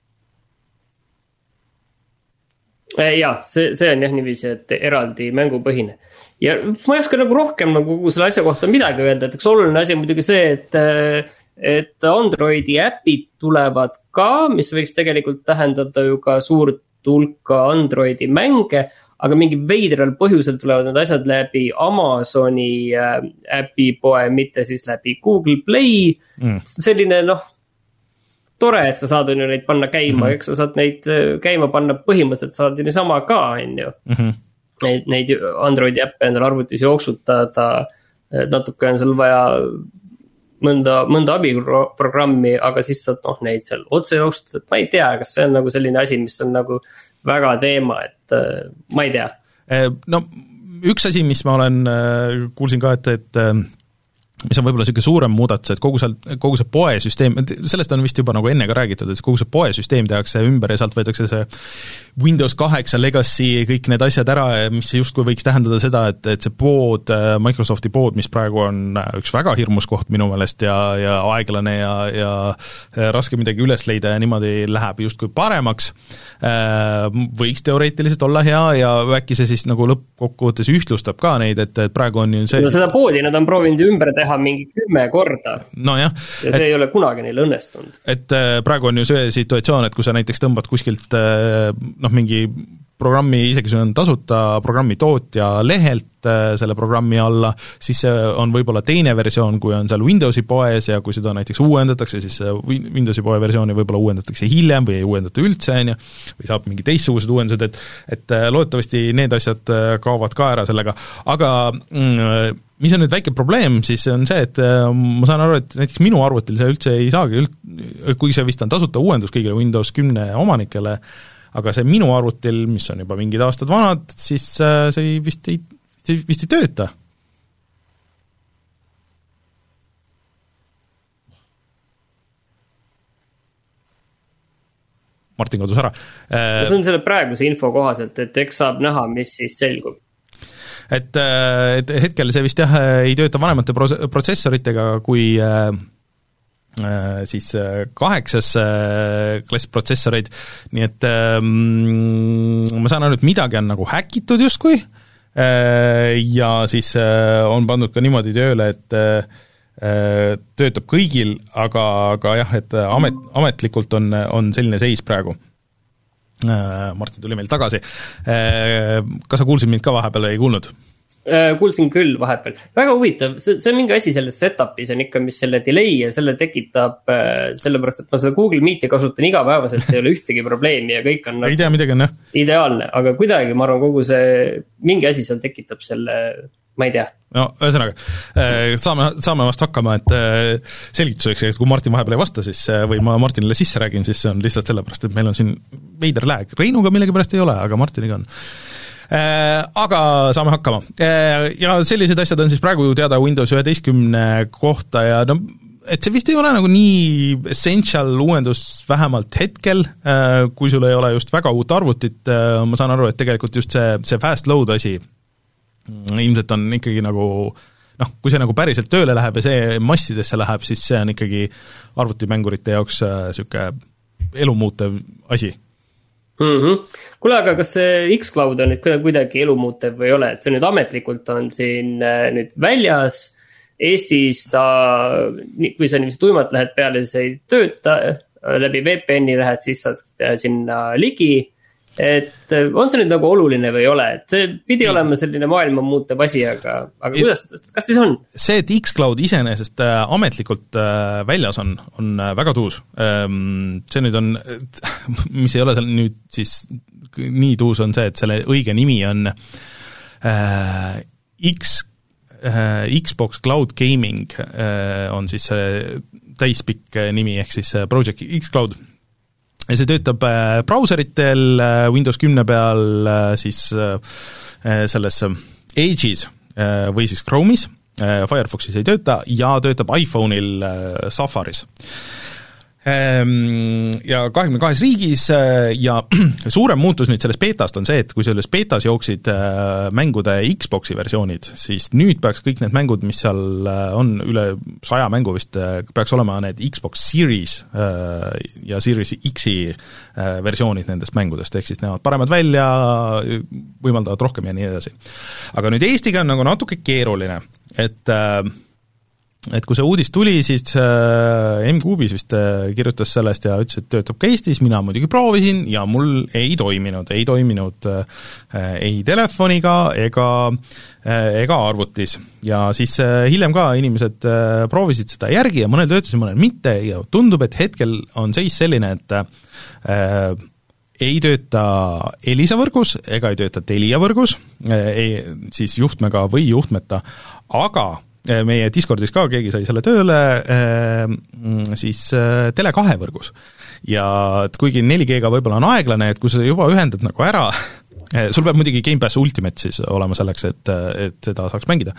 Jaa, see, see on jah niiviisi, et eraldi mängupõhine. Ja ma ei oska nagu rohkem nagu selle asja kohta midagi öelda, et üks oluline asi muidugi see, et, et Androidi äpid tulevad ka, mis võiks tegelikult tähendada ju ka suurt tulka Androidi mänge, aga mingi veidral põhjusel tulevad need asjad läbi Amazoni äpi poe, mitte siis läbi Google Play. Mm. Selline noh, tore, et sa saad ju neid panna käima, mm-hmm. eks sa saad neid käima panna põhimõtteliselt saad ju niisama ka, on ju. Mm-hmm. Neid, neid Androidi äppe endal arvutis jooksutada, natuke on sul vaja mõnda, mõnda abiprogrammi, aga siis saad noh, neid seal otse jooksutada, et ma ei tea, kas see on nagu selline asi, mis on nagu väga teema, et uh, ma ei tea. No üks asi, mis ma olen, kuulsin ka, et, et mis on võib-olla selline suurem muudatus, et kogu see, kogu see poesüsteem, sellest on vist juba nagu enne ka räägitud, et kogu see poesüsteem tehakse ümber ja sealt võetakse see Windows kaheksa Legacy, kõik need asjad ära, mis justkui võiks tähendada seda, et, et see pood, Microsofti pood, mis praegu on üks väga hirmus koht minu meelest ja, ja aeglane ja, ja raske midagi üles leida ja niimoodi läheb justkui paremaks, võiks teoreetiliselt olla hea ja äkki see siis nagu lõppkokkuvõttes ühtlustab ka neid, et, et praegu on ju see no, seda poodi nad on proovinud ümber teha mingi kümme korda no jah, ja see et, ei ole kunagi neil õnnestunud. Et praegu on ju see situatsioon, et kui sa näiteks tõmbad kuskilt noh, mingi programmi, isegi see on tasuta programmi tootja lehelt selle programmi alla, siis see on võib-olla teine versioon, kui on seal Windowsi poes ja kui seda näiteks uuendatakse, siis Windowsi poe versiooni võib-olla uuendatakse hiljem või ei uuendata üldse, või saab mingi teistsugused uuendused, et, et loodetavasti need asjad kaovad ka ära sellega, aga mm, mis on nüüd väike probleem, siis on see, et ma saan aru, et näiteks minu arvutil see üldse ei saagi, üld, kui see vist on tasuta uuendus kõigile Windows kümme omanikele, aga see minu arvutil, mis on juba mingid aastad vanad, siis see vist ei, vist ei tööta. Martin kadus ära. See on selle praeguse info kohaselt, et eks saab näha, mis siis selgub. Et, et hetkel see vist jah, ei tööta vanemate protsessoritega kui siis kaheksas klass protsessoreid, nii et mm, ma saan aru, et midagi on nagu häkitud justkui ja siis on pandud ka niimoodi tööle, et töötab kõigil, aga, aga jah, et amet, ametlikult on, on selline seis praegu. Martin tuli meil tagasi. Kas sa kuulsid mind ka vahepeal või ei kuulnud? Kuulsin küll vahepeal. Väga huvitav, see, see on mingi asi selles setupis on ikka, mis selle delay ja selle tekitab, sellepärast, et ma seda Google Meet'i kasutan igapäevaselt, ei ole ühtegi probleemi ja kõik on ei tea midagi, on jah. Ideaalne, aga kuidagi ma arvan, kogu see, mingi asi seal tekitab selle, ma ei tea. No, ühesõnaga, saame, saame vast hakkama, et selgituseks, et kui Martin vahepeal ei vasta, siis või ma Martinile sisse räägin, siis see on lihtsalt sellepärast, et meil on siin veider lääg. Reinuga millegi pärast ei ole, aga Martiniga on. Aga saame hakkama. Ja sellised asjad on siis praegu ju teada Windows üheteistkümne kohta ja no, et see vist ei ole nagu nii essential uuendus vähemalt hetkel, kui sul ei ole just väga uut arvutit, ma saan aru, et tegelikult just see, see fast load asi ilmselt on ikkagi nagu noh, kui see nagu päriselt tööle läheb ja see massidesse läheb, siis see on ikkagi arvutimängurite jaoks siuke elumuutev asi. Mm-hmm. Kuule, aga kas see X-Cloud on nüüd kuidagi elumuutev või ei ole, et see nüüd ametlikult on siin nüüd väljas, Eestis ta, kui sa niiviisi tuimalt lähed peale, siis ei tööta, läbi V P N-i lähed, siis saad sinna ligi, et on see nüüd nagu oluline või ei ole, et see pidi olema selline maailma muutev asi, aga, aga kuidas, kas siis on? See, et X-Cloud iseenesest ametlikult väljas on, on väga tuus. See nüüd on, mis ei ole seal nüüd siis nii tuus on see, et selle õige nimi on X, Xbox Cloud Gaming on siis see täispikk nimi, ehk siis Project xCloud. Ja see töötab brauseritel, Windows kümme peal, siis selles Edge'is või siis Chrome'is, Firefoxis ei tööta ja töötab iPhone'il Safaris. Ja kahekümne kahes riigis ja suurem muutus nüüd sellest beetast on see, et kui selles beetas jooksid mängude Xboxi versioonid, siis nüüd peaks kõik need mängud, mis seal on, üle saja mängu vist, peaks olema need Xbox Series ja Series X-i versioonid nendest mängudest, ehk siis näevad paremad välja, võimaldavad rohkem ja nii edasi. Aga nüüd Eestiga on nagu natuke keeruline, et et kui see uudis tuli, siis äh, M-Kuubis vist äh, kirjutas sellest ja ütles, et töötab ka Eestis, mina muidugi proovisin ja mul ei toiminud, ei toiminud äh, ei telefoniga ega, äh, ega arvutis. Ja siis äh, hiljem ka inimesed äh, proovisid seda järgi ja mõnel töötasid, mõnel mitte ja tundub, et hetkel on seis selline, et äh, ei tööta Elisa võrgus ega ei tööta Telia võrgus, äh, siis juhtmega või juhtmeta, aga meie Discordis ka keegi sai selle tööle siis Tele kahe võrgus. Ja et kuigi neli G-ga võib-olla on aeglane, et kui sa juba ühendad nagu ära, sul peab muidugi Game Pass Ultimate siis olema selleks, et, et seda saaks mängida,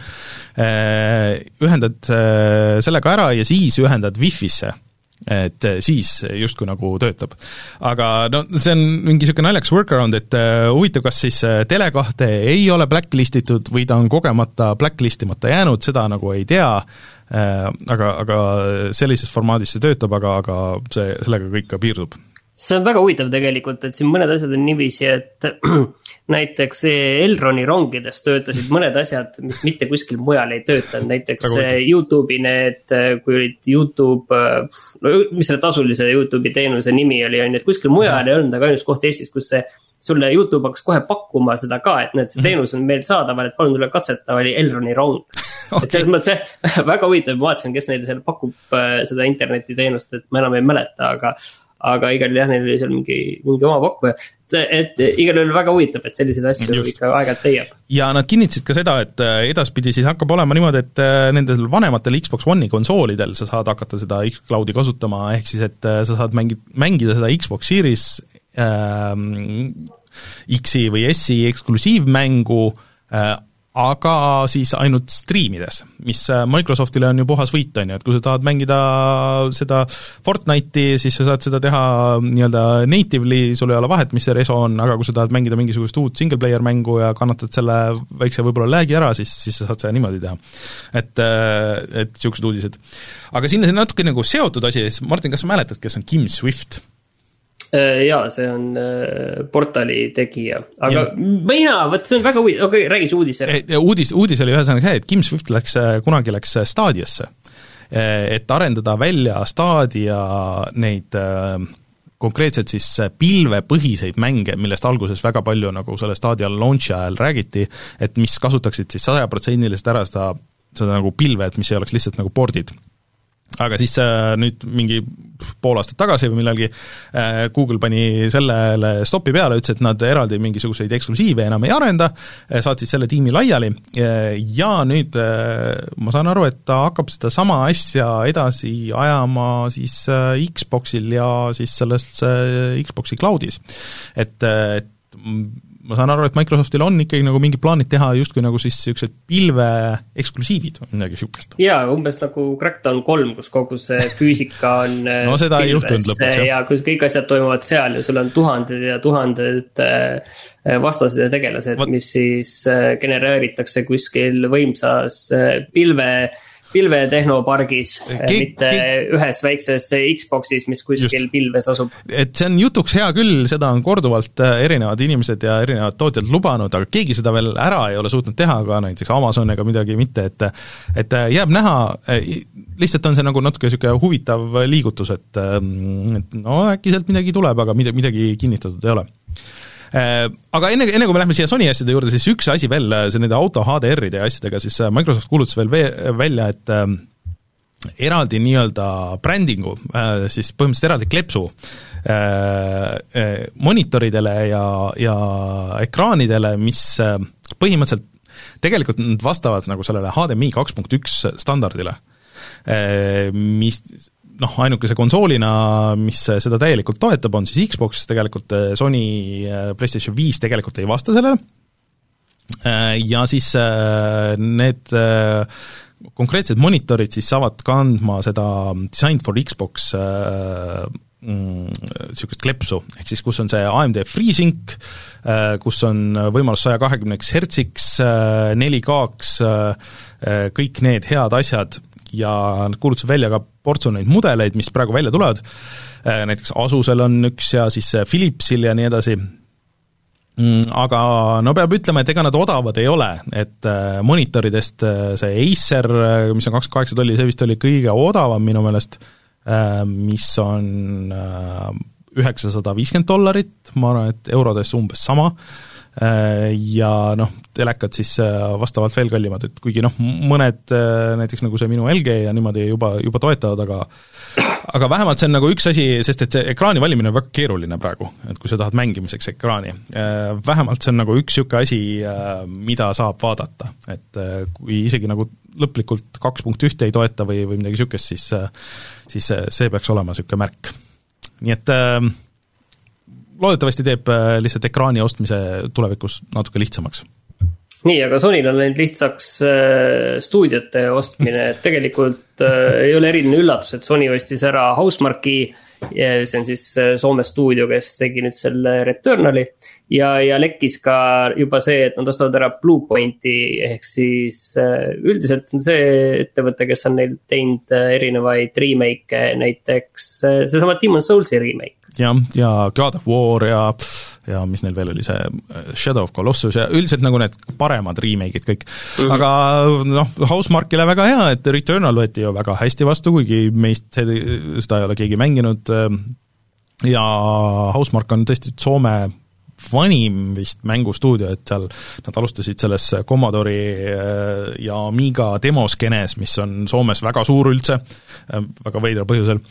ühendad sellega ära ja siis ühendad Wi-Fi'sse, et siis justkui nagu töötab. Aga no see on mingi niisugune naljakas workaround, et huvitav, kas siis Tele kahte ei ole blacklistitud või ta on kogemata blacklistimata jäänud, seda nagu ei tea, aga, aga sellises formaadis see töötab, aga, aga see, sellega kõik ka piirdub. See on väga huvitav tegelikult, et siin mõned asjad on niiviisi, et näiteks Elroni rongides töötasid mõned asjad, mis mitte kuskil mujal ei töötanud, näiteks YouTube'i need, kui olid YouTube, no mis selle tasulise YouTube'i teenuse nimi oli, on, et kuskil mujal ei olnud, aga ainus koht Eestis, kus see sulle YouTube hakkas kohe pakkuma seda ka, et need, see teenus on meil saadaval, et palun tule katseta, oli Elroni rong. Okay. Et selles mõttes see väga huvitav, ma vaatasin, kes neil seal pakub seda internetiteenust, et ma enam ei mäleta, aga aga igal jah, neil oli seal mingi, mingi oma pakkuja, et, et igal juhul väga huvitav, et selliseid asju Just. ikka aeg-ajalt leiab. Ja nad kinnitasid ka seda, et edaspidi siis hakkab olema niimoodi, et nendel vanematel Xbox One'i konsoolidel sa saad hakata seda xCloudi kasutama, ehk siis, et sa saad mängi, mängida seda Xbox Series ähm, X-i või S-i eksklusiivmängu äh, aga siis ainult striimides, mis Microsoftile on ju puhas võit, on ju, et kui sa tahad mängida seda Fortnite'i, siis sa saad seda teha nii-öelda natively, sul ei ole vahet, mis see reso on, aga kui sa tahad mängida mingisugust uut single-player mängu ja kannatad selle väikse võib-olla lag'i ära, siis, siis sa saad seda niimoodi teha. Et, et niisugused uudised. Aga sinna see natuke nagu seotud asi, Martin, kas sa mäletad, kes on Kim Swift? Jaa, see on portali tegija, aga ja. mina, võt, see on väga uudis, okei, räägis uudis. Uudis, uudis oli ühesõnaga see, et Kim Swift läks, kunagi läks Stadiasse, et arendada välja Stadia neid konkreetselt siis pilvepõhiseid mänge, millest alguses väga palju nagu selle Stadia launchi ajal räägiti, et mis kasutaksid siis sada protsenti ära seda, seda nagu pilve, et mis ei oleks lihtsalt nagu pordid. Aga siis nüüd mingi pool aastat tagasi või millalgi Google pani sellele stoppi peale, ütles, et nad eraldi mingisuguseid eksklusiive enam ei arenda, saatsid selle tiimi laiali ja nüüd ma saan aru, et ta hakkab seda sama asja edasi ajama siis Xboxil ja siis selles Xboxi cloudis. Et, et ma saan aru, et Microsoftil on ikkagi nagu mingi plaanid teha justkui nagu siis niisugused pilve eksklusiivid või midagi niisugust. Jaa, umbes nagu Crackdown kolm, kus kogu see füüsika on no seda pilves, ei juhtunud lõpuks, jah. Ja kus kõik asjad toimuvad seal ja sul on tuhanded ja tuhanded vastased ja tegelased, What? mis siis genereeritakse kuskil võimsas pilve pilvetehnopargis, mitte ke- ühes väikses Xboxis, mis kuskil just. Pilves asub. Et see on jutuks hea küll, seda on korduvalt erinevad inimesed ja erinevad tootjad lubanud, aga keegi seda veel ära ei ole suutnud teha, ka näiteks Amazon ega midagi mitte, et, et jääb näha, lihtsalt on see nagu natuke niisugune huvitav liigutus, et, et no äkki sealt midagi tuleb, aga midagi, midagi kinnitatud ei ole. Aga enne, enne kui me lähme siia Sony asjade juurde, siis üks asi veel, see nende auto H D R-ide ja asjadega, siis Microsoft kuulutas veel välja, et eraldi nii-öelda brändingu, siis põhimõtteliselt eraldi klepsu monitoridele ja, ja ekraanidele, mis põhimõtteliselt tegelikult nad vastavad nagu sellele H D M I kaks punkt üks standardile, mis noh, ainukese konsoolina, mis seda täielikult toetab, on siis Xbox, tegelikult Sony PlayStation viis tegelikult ei vasta sellele, ja siis need konkreetsed monitorid siis saavad kandma seda Design for Xbox niisugust klepsu, ehk siis kus on see A M D FreeSync, kus on võimalus saja kahekümneks hertsiks, neli K-ks, kõik need head asjad ja nad kuulutasid välja ka portsu neid mudeleid, mis praegu välja tulevad, näiteks Asusel on üks ja siis Philipsil ja nii edasi, aga no peab ütlema, et ega nad odavad ei ole, et monitoridest see Acer, mis on kakskümmend kaheksa tolli, see vist oli kõige odavam minu meelest, mis on üheksasada viiskümmend dollarit, ma arvan, et eurodes umbes sama, ja noh, telekad siis vastavalt veel kallimad, et kuigi noh, mõned näiteks nagu see minu L G ja niimoodi juba, juba toetavad, aga aga vähemalt see on nagu üks asi, sest et see ekraani valimine on väga keeruline praegu, et kui sa tahad mängimiseks ekraani, vähemalt see on nagu üks niisugune asi, mida saab vaadata, et kui isegi nagu lõplikult kaks punkt üks ei toeta või, või midagi niisugust, siis, siis see peaks olema niisugune märk. Nii et loodetavasti teeb lihtsalt ekraani ostmise tulevikus natuke lihtsamaks. Nii, aga Sonyl on läinud lihtsaks äh, stuudiote ostmine, et tegelikult äh, ei ole eriline üllatus, et Sony ostis ära Housemarque'i, see on siis Soome stuudio, kes tegi nüüd selle Returnali, ja, ja lekkis ka juba see, et nad ostavad ära Bluepointi, ehk siis äh, üldiselt on see ettevõte, kes on neil teinud erinevaid remake, näiteks äh, seesama Demon's Souls'i remake. Ja, ja God of War ja, ja mis neil veel oli, see Shadow of Colossus ja üldiselt nagu need paremad remake'id kõik. Mm-hmm. Aga noh, Housemarque'ile väga hea, et Returnal võeti ju väga hästi vastu, kuigi meist seda ei ole keegi mänginud, ja Housemarque on tõesti Soome vanim vist mängustuudio, et seal nad alustasid selles Commodore'i ja Amiga demoskenes, mis on Soomes väga suur üldse, väga veidra põhjusel,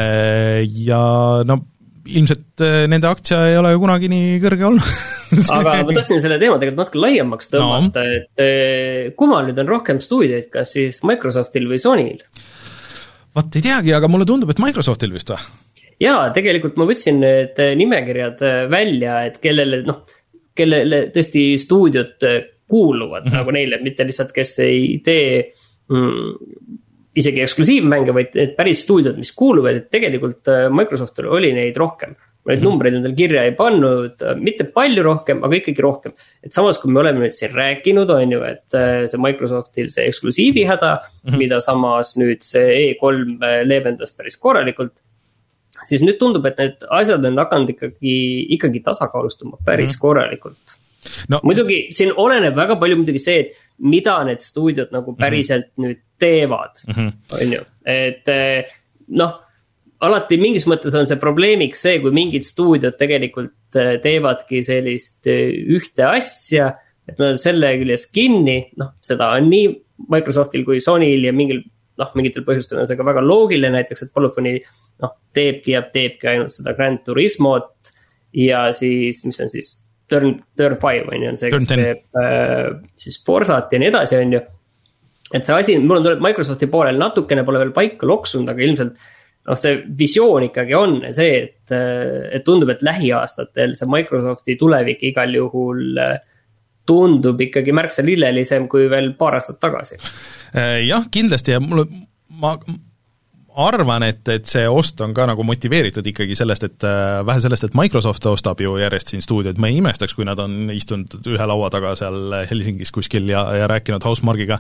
ja no ilmselt nende aktsia ei ole ju kunagi nii kõrge olnud. Aga ma tahtsin selle teema tegelikult natuke laiemaks tõmmata, no. Et kummal nüüd on rohkem stuudioid, kas siis Microsoftil või Sonyl? Vaat ei teagi, aga mulle tundub, et Microsoftil vist või? Jaa, tegelikult ma võtsin need nimekirjad välja, et kellele, noh, kellele tõesti stuudiot kuuluvad mm-hmm. nagu neile, mitte lihtsalt, kes ei tee mm, isegi eksklusiivmänge, vaid päris stuudiod, mis kuuluvad, et tegelikult Microsoftil oli neid rohkem. Ma neid numbreid endal kirja ei pannud, mitte palju rohkem, aga ikkagi rohkem. Et samas, kui me oleme nüüd siin rääkinud, on ju, et see Microsoftil see eksklusiivi häda, mm-hmm. mida samas nüüd see E kolm leevendas päris korralikult, siis nüüd tundub, et need asjad on hakanud ikkagi, ikkagi tasakaalustuma päris mm-hmm. korralikult. No. Muidugi siin oleneb väga palju muidugi see, et mida need stuudiod nagu päriselt mm-hmm. nüüd teevad, mm-hmm. on ju, et noh, alati mingis mõttes on see probleemiks see, kui mingid stuudiod tegelikult teevadki sellist ühte asja, et nad on selle küljes kinni, noh, seda on nii Microsoftil kui Sonyl ja mingil, noh, mingitel põhjustel on see ka väga loogiline, näiteks, et Polyphony, noh, teebki ja teebki ainult seda Gran Turismot ja siis, mis on siis Turn, Turn five on ju, on see, kes teeb äh, siis Forzat ja nii edasi, on ju. Et see asi, mul on tulnud Microsofti poolel natukene pole veel paika loksunud, aga ilmselt noh, see visioon ikkagi on see, et, et tundub, et lähiaastatel see Microsofti tulevik igal juhul tundub ikkagi märksa lillelisem kui veel paar aastat tagasi. Jah, kindlasti ja mulle, ma arvan, et, et see ost on ka nagu motiveeritud ikkagi sellest, et äh, vähe sellest, et Microsoft ostab ju järjest siin stuudiod, ma ei imestaks, kui nad on istunud ühe laua taga seal Helsingis kuskil ja, ja rääkinud Housemarque'iga,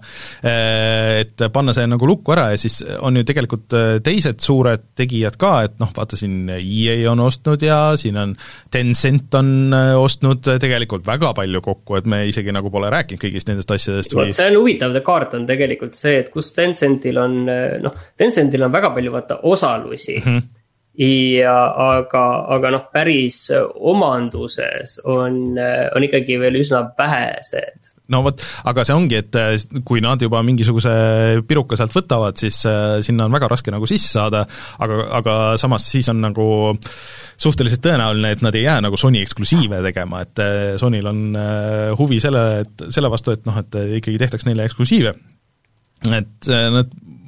et panna see nagu lukku ära ja siis on ju tegelikult teised suured tegijad ka, et noh, vaata siin E A on ostnud ja siin on Tencent on ostnud tegelikult väga palju kokku, et me isegi nagu pole rääkinud kõigist nendest asjadest. Või... See on huvitav kaart on tegelikult see, et kus Tencentil on, noh, Tencentil on väga palju vaata osalusi mm-hmm. ja aga, aga noh, päris omanduses on, on ikkagi veel üsna vähesed. No vot, aga see ongi, et kui nad juba mingisuguse piruka sealt võtavad, siis sinna on väga raske nagu sisse saada, aga, aga samas siis on nagu suhteliselt tõenäoline, et nad ei jää nagu Sony eksklusiive tegema, et Sonyl on huvi selle, et, selle vastu, et noh, et ikkagi tehtaks neile eksklusiive. Et nad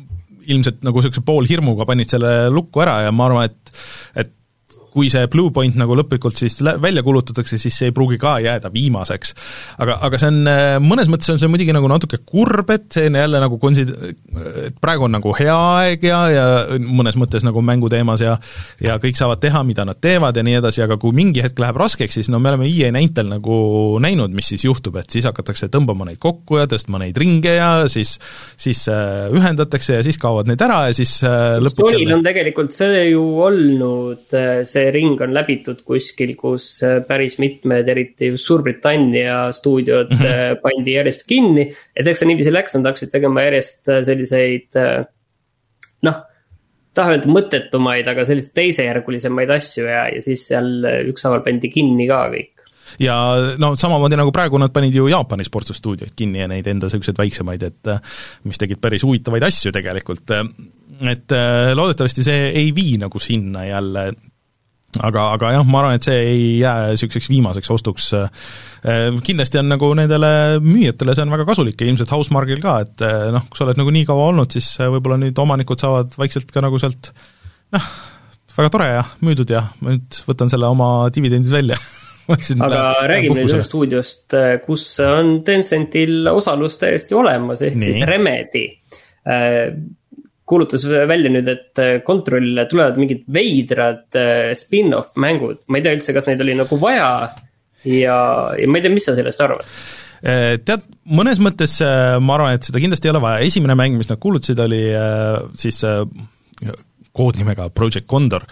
ilmselt nagu sellise pool hirmuga panid selle lukku ära ja ma arvan, et, et kui see Blue Point nagu lõplikult siis välja kulutatakse, siis see ei pruugi ka jääda viimaseks. Aga, aga see on, mõnes mõttes on see muidugi nagu natuke kurb, et see on jälle nagu konsid-, et praegu on nagu hea aeg ja, ja mõnes mõttes nagu mänguteemas ja, ja kõik saavad teha, mida nad teevad ja nii edasi, aga kui mingi hetk läheb raskeks, siis no me oleme E A näitel nagu näinud, mis siis juhtub, et siis hakatakse tõmbama neid kokku ja tõstma neid ringe ja siis, siis ühendatakse ja siis kaovad need ära ja siis lõpuks Sonyl on tegelikult see ju olnud see ring on läbitud kuskil, kus päris mitmed, eriti Suurbritannia stuudiod mm-hmm. pandi järjest kinni, et eks see niiviisi läks, nad hakkasid tegema järjest selliseid noh, tahan öelda mõttetumaid, aga selliseid teisejärgulisemaid asju ja, ja siis seal ükshaaval pandi kinni ka kõik. Ja no samamoodi nagu praegu nad panid ju Jaapani sportsustuudioid kinni ja neid enda sellised väiksemaid, et mis tegid päris huvitavaid asju tegelikult, et loodetavasti see ei vii nagu sinna jälle. Aga, aga jah, ma arvan, et see ei jää selliseks viimaseks ostuks. Kindlasti on nagu nendele müüjatele see on väga kasulik ja ilmselt Housemarque'il ka, et noh, kui sa oled nagu nii kaua olnud, siis võib-olla nüüd omanikud saavad vaikselt ka nagu sealt noh, väga tore ja müüdud ja ma nüüd võtan selle oma dividendid välja. aga räägime nüüd ühest stuudiost, kus on Tencentil osalus täiesti olemas, ehk nii. Siis Remedy kuulutas välja nüüd, et Controlile tulevad mingid veidrad spin-off mängud. Ma ei tea üldse, kas neid oli nagu vaja ja, ja ma ei tea, mis sa sellest arvad? Tead, mõnes mõttes ma arvan, et seda kindlasti ei ole vaja. Esimene mäng, mis nad kuulutasid, oli siis koodnimega Project Condor,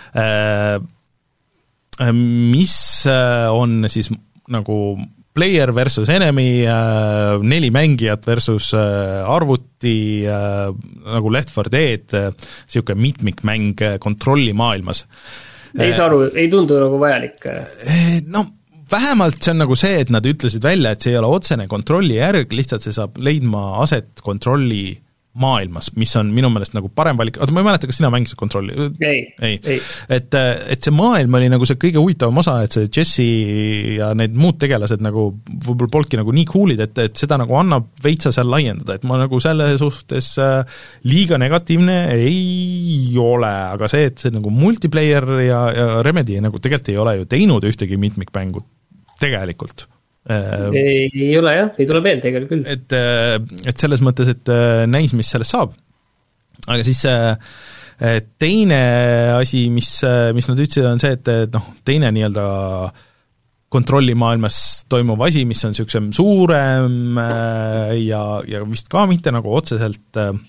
mis on siis nagu player versus enemy, neli mängijat versus arvuti, nagu Left four Dead, siuke mitmikmäng kontrolli maailmas. Ei saa aru, ei tundu nagu vajalik? No vähemalt see on nagu see, et nad ütlesid välja, et see ei ole otsene kontrolli järg, lihtsalt see saab leidma aset kontrolli maailmas, mis on minu meelest nagu parem valik, oota ma ei mäleta, kas sina mängisid kontrolli? Ei, ei. ei. Et, et see maailm oli nagu see kõige huvitavam osa, et see Jesse ja need muud tegelased nagu võib-olla polnudki nagu nii coolid, et, et seda nagu annab veitsa seal laiendada, et ma nagu selle suhtes liiga negatiivne ei ole, aga see, et see nagu multiplayer ja, ja Remedy nagu tegelikult ei ole ju teinud ühtegi mitmikmängu tegelikult. Ei, ei ole jah, ei tule meelde ega küll. Et, et selles mõttes, et näis, mis sellest saab. Aga siis teine asi, mis, mis nad ütlesid, on see, et noh, teine nii-öelda kontrollimaailmas toimuv asi, mis on niisugusem suurem ja, ja vist ka mitte nagu otseselt äh,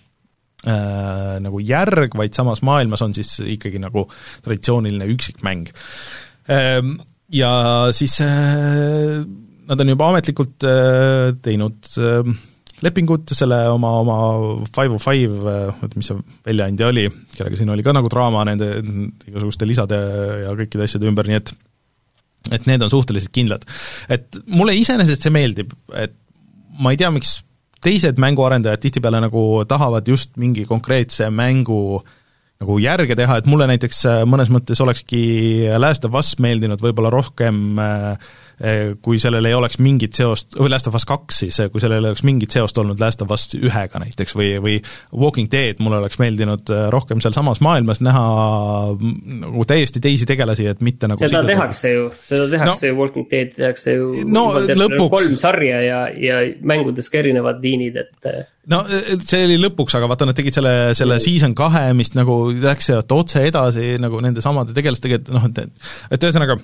nagu järg, vaid samas maailmas on siis ikkagi nagu traditsiooniline üksikmäng. Äh, ja siis äh, nad on juba ametlikult äh, teinud äh, lepingud selle oma, oma five oh five, mis see väljaandja oli, kellega siin oli ka nagu draama nende igasuguste lisade ja kõikide asjade ümber, nii et et need on suhteliselt kindlad. Et mulle iseenesest see meeldib, et ma ei tea, miks teised mänguarendajad tihtipeale nagu tahavad just mingi konkreetse mängu nagu järge teha, et mulle näiteks mõnes mõttes olekski Last of Us meeldinud võib-olla rohkem kui sellel ei oleks mingit seost, või Last of Us kaks siis, kui sellel ei oleks mingit seost olnud Last of Us ühega näiteks, või, või Walking Dead mulle oleks meeldinud rohkem seal samas maailmas näha nagu täiesti teisi tegelasi, et mitte nagu seda tehakse ju, seda tehakse no, ju, Walking Dead tehakse ju no, lõpuks, kolm sarja ja, ja mängudes ka erinevad liinid, et no see oli lõpuks, aga vaata, nad tegid selle, selle season kahe, mis nagu läks otse edasi nagu nende samade tegelastega, et noh, et, et ühesõnaga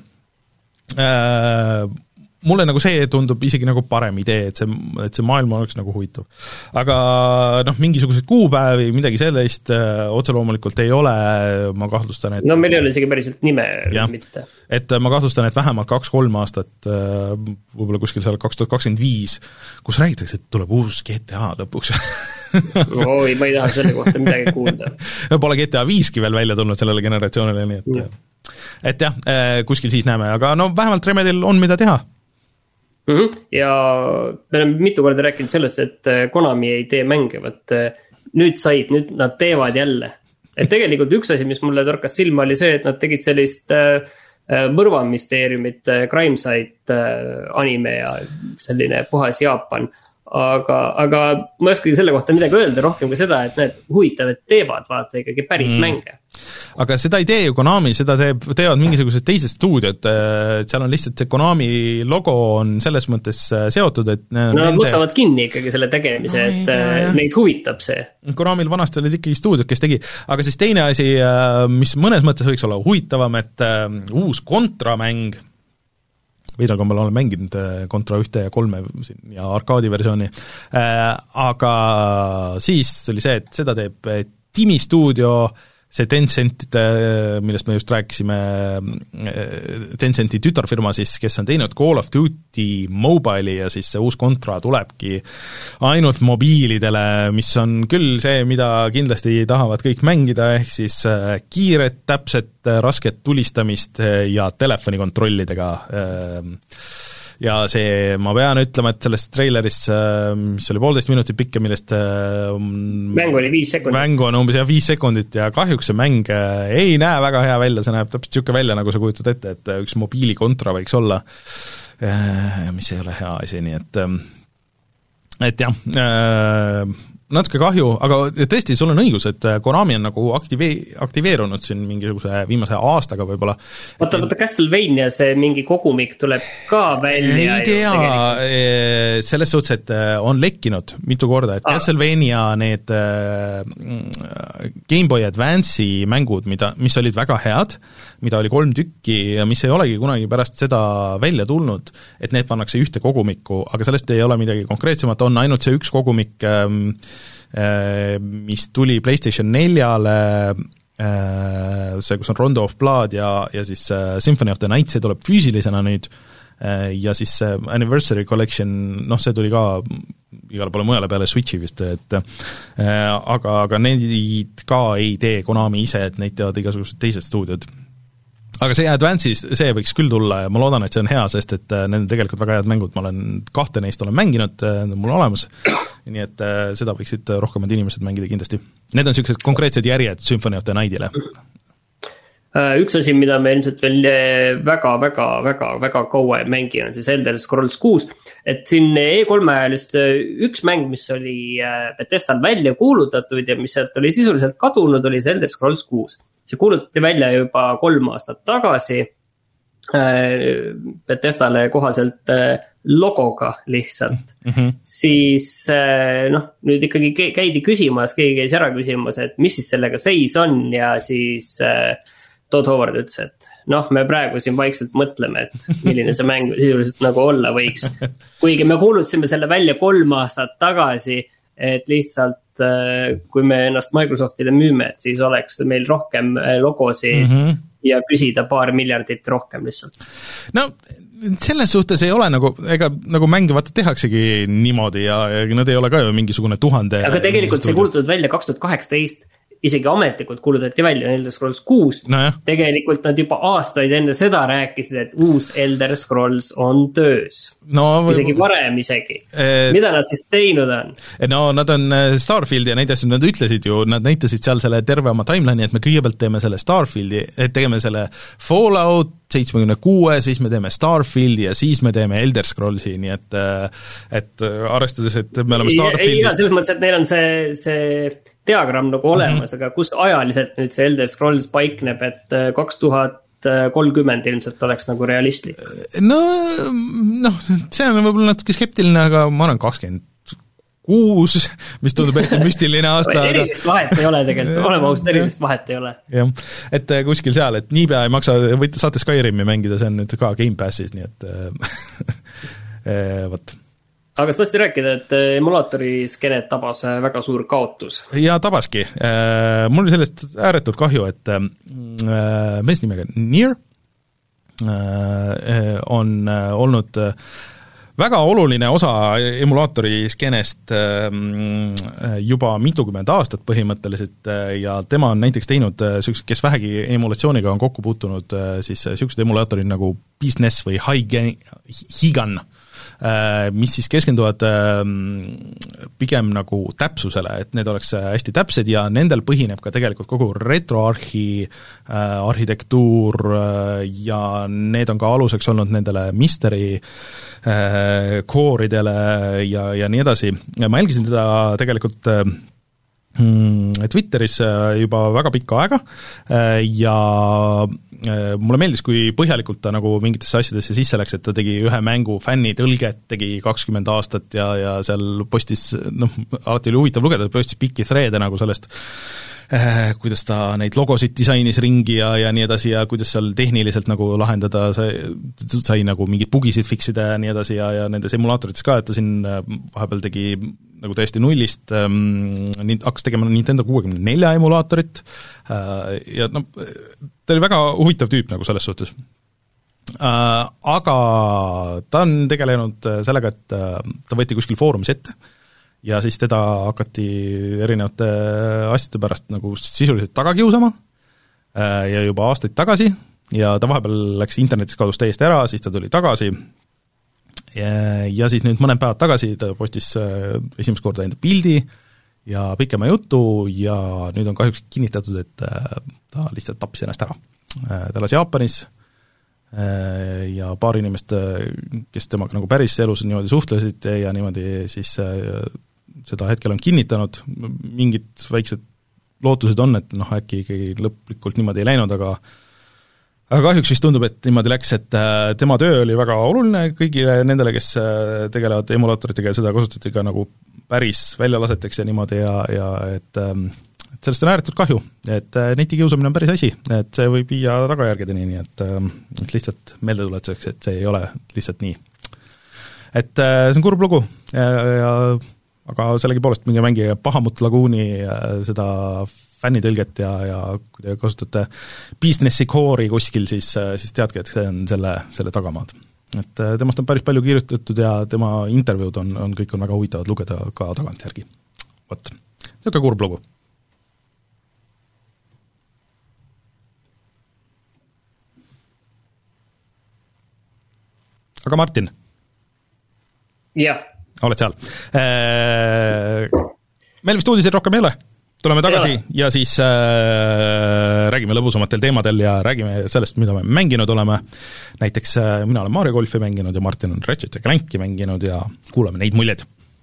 Äh, mulle nagu see tundub isegi nagu parem idee, et see, et see maailm oleks nagu huvitav. Aga noh, mingisuguseid kuupäevi, midagi sellist äh, otse loomulikult ei ole, ma kahtlustan, et no meil ei ole isegi päriselt nime jah, mitte. Et ma kahtlustan, et vähemalt kaks-kolm aastat, äh, võib-olla kuskil seal kaks tuhat kakskümmend viis, kus räägitakse, et tuleb uus G T A lõpuks oi, ma ei taha selle kohta midagi kuulda. Pole G T A viiski veel välja tulnud sellele generatsioonile, nii et mm. et jah, kuskil siis näeme, aga no vähemalt Remedil on mida teha. Mm-hmm. Ja me oleme mitu korda rääkinud sellest, et Konami ei tee mänge, võt nüüd said, nüüd nad teevad jälle. Et tegelikult üks asi, mis mulle torkas silma, oli see, et nad tegid sellist mõrvamysteeriumit, Crime Site anime ja selline puhas Jaapan. aga, aga ma ei oskagi selle kohta midagi öelda rohkem ka seda, et need huvitavad teevad vaata ikkagi päris mm. mänge. Aga seda ei tee ju Konami, seda teeb, teevad mingisugused teised stuudiod, seal on lihtsalt see Konami logo on selles mõttes seotud, et no nad nende... maksavad kinni ikkagi selle tegemise, no, et tea, neid huvitab see. Konamil vanasti olid ikkagi stuudiod, kes tegi, aga siis teine asi, mis mõnes mõttes võiks olla huvitavam, et uus Contra mäng, veidral kombel olen mänginud Contra ühte ja kolme ja arkaadi versiooni, aga siis oli see, et seda teeb Timi stuudio, see Tencent, millest me just rääkisime, Tencenti tütarfirma siis, kes on teinud Call of Duty Mobile'i ja siis see uus Contra tulebki ainult mobiilidele, mis on küll see, mida kindlasti tahavad kõik mängida, ehk siis kiiret, täpset, rasket tulistamist ja telefonikontrollidega. Ja see, ma pean ütlema, et sellest traileris, mis oli poolteist minutit pikk ja millest mäng oli viis sekundit. Mäng on umbes jah viis sekundit ja kahjuks see mäng ei näe väga hea välja, see näeb täpselt niisugune välja, nagu sa kujutad ette, et üks mobiilikontra võiks olla, mis ei ole hea asi, nii et et jah, natuke kahju, aga tõesti, sul on õigus, et Konami on nagu aktive- aktiveerunud siin mingisuguse viimase aastaga võib-olla. Vaata, vaata Castlevania, see mingi kogumik tuleb ka välja. Ei tea, selles suhtes, et on lekkinud mitu korda, et ah. Castlevania need Game Boy Advance'i mängud, mida, mis olid väga head, mida oli kolm tükki ja mis ei olegi kunagi pärast seda välja tulnud, et need pannakse ühte kogumikku, aga sellest ei ole midagi konkreetsemat, on ainult see üks kogumik, mis tuli PlayStation neljale, see, kus on Rondo of Blood ja, ja siis Symphony of the Night, see tuleb füüsilisena nüüd, ja siis Anniversary Collection, noh, see tuli ka igale poole mujale peale Switchi vist, et aga, aga neid ka ei tee Konami ise, et neid teevad igasugused teised stuudiod. Aga see Advance'is, see võiks küll tulla ja ma loodan, et see on hea, sest et need on tegelikult väga head mängud, ma olen kahte neist olen mänginud, need on mul olemas, nii et seda võiksid rohkemad inimesed mängida kindlasti. Need on sellised konkreetsed järjed Symphony of the Night'ile. Üks asi, mida me ilmselt veel väga, väga, väga, väga kaua ei mängi, on siis Elder Scrolls kuus, et siin E kolme ajal just üks mäng, mis oli Bethesdal välja kuulutatud ja mis sealt oli sisuliselt kadunud, oli see Elder Scrolls kuus. See kuulutati välja juba kolm aastat tagasi Bethesdale kohaselt logoga lihtsalt. Mm-hmm. Siis noh, nüüd ikkagi käidi küsimas, keegi käis ära küsimas, et mis siis sellega seis on ja siis Todd Howard ütles, et noh, me praegu siin vaikselt mõtleme, et milline see mäng sisuliselt nagu olla võiks. Kuigi me kuulutasime selle välja kolm aastat tagasi, et lihtsalt kui me ennast Microsoftile müüme, et siis oleks meil rohkem logosi mm-hmm. ja küsida paar miljardit rohkem lihtsalt. No selles suhtes ei ole nagu, ega nagu mänge vaata tehaksegi niimoodi ja, ja nad ei ole ka ju mingisugune tuhande. Aga tegelikult see kuulutatud välja kaks tuhat kaheksateist, isegi ametlikult kuulutati välja Elder Scrolls kuus. No jah. Tegelikult nad juba aastaid enne seda rääkisid, et uus Elder Scrolls on töös. No, või... Isegi varem isegi. Et... Mida nad siis teinud on? No nad on Starfieldi ja neid asju, nad ütlesid ju, nad näitasid seal selle terve oma timeline'i, et me kõigepealt teeme selle Starfieldi, et tegeme selle Fallout seitsmekümne kuue, siis me teeme Starfieldi ja siis me teeme Elder Scrollsi, nii et et arvestades, et me oleme Starfieldist... Ei, selles mõttes, et neil on see, see diagramm nagu olemas, mm-hmm. aga kus ajaliselt nüüd see Elder Scrolls paikneb, et kaks tuhat kolmkümmend ilmselt oleks nagu realistlik? No, noh, see on võib-olla natuke skeptiline, aga ma olen kakskümmend kuus, mis tundub eriti müstiline aasta. Erilist vahet ei ole tegelikult, oleme ausalt, erilist vahet ei ole. Jah, et kuskil seal, et niipea ei maksa, võite saate Skyrimi mängida, see on nüüd ka Game Passis, nii et võt. Aga sa tahtsid rääkida, et emulaatori skenet tabas väga suur kaotus. Ja tabaski. Mul oli sellest ääretult kahju, et mees nimega Nier on olnud väga oluline osa emulaatori skenest juba mitukümmend aastat põhimõtteliselt ja tema on näiteks teinud, kes vähegi emulatsiooniga on kokku puutunud, siis sellised emulaatorid nagu Business või Higan, mis siis keskenduvad pigem nagu täpsusele, et need oleks hästi täpsed ja nendel põhineb ka tegelikult kogu retroarhi arhitektuur ja need on ka aluseks olnud nendele mystery kooridele ja, ja nii edasi. Ma jälgisin teda tegelikult Twitteris juba väga pikka aega ja mulle meeldis, kui põhjalikult ta nagu mingitesse asjadesse sisse läks, et ta tegi ühe mängu fännitõlget, tegi kakskümmend aastat ja, ja seal postis, noh, alati oli huvitav lugeda, postis pikki threade nagu sellest, kuidas ta neid logosid disainis ringi ja, ja nii edasi ja kuidas seal tehniliselt nagu lahendada, sai, sai nagu mingid bugisid fixida ja nii edasi ja, ja nendes emulaatorites ka, et ta siin vahepeal tegi nagu täiesti nullist, ähm, hakkas tegema Nintendo kuuekümne nelja emulaatorit äh, ja no, ta oli väga huvitav tüüp nagu selles suhtes. Äh, aga ta on tegelenud sellega, et äh, ta võeti kuskil foorumis ette ja siis teda hakati erinevate asjade pärast nagu sisuliselt taga kiusama äh, ja juba aastaid tagasi ja ta vahepeal läks internetis kadus täiesti ära, siis ta tuli tagasi ja, ja siis nüüd mõned päevad tagasi ta postis esimest korda enda pildi ja pikema jutu ja nüüd on kahjuks kinnitatud, et ta lihtsalt tappis ennast ära. Ta elas Jaapanis ja paar inimest, kes temaga nagu päris elus niimoodi suhtlesid ja niimoodi siis seda hetkel on kinnitanud, mingid väiksed lootused on, et noh, äkki ikkagi lõplikult niimoodi ei läinud, aga aga kahjuks vist tundub, et niimoodi läks, et tema töö oli väga oluline kõigile nendele, kes tegelevad emulaatoritega ja seda kasutati ka nagu päris väljalaseteks ja niimoodi ja, ja et, et sellest on ääretult kahju, et netikiusamine on päris asi, et see võib viia tagajärgedeni, nii et, et lihtsalt meeldetuletuseks, et see ei ole lihtsalt nii. Et see on kurb lugu ja, ja aga sellegi poolest minge mängige Bahamut Lagooni seda fännitõlget ja, ja kui te kasutate businessi core'i kuskil, siis, siis teadke, et see on selle, selle tagamaad. Et temast on päris palju kirjutatud ja tema intervjuud on, on kõik on väga huvitavad lugeda ka tagantjärgi. Vot, niisugune kurb lugu. Aga Martin? Jah. Oled seal. Meil vist uudiseid rohkem ei ole. Tuleme tagasi ja, ja siis äh, räägime lõbusamatel teemadel ja räägime sellest, mida me mänginud oleme. Näiteks äh, mina olen Mario Golfi mänginud ja Martin on Ratchet ja Clanki mänginud ja kuulame neid muljed.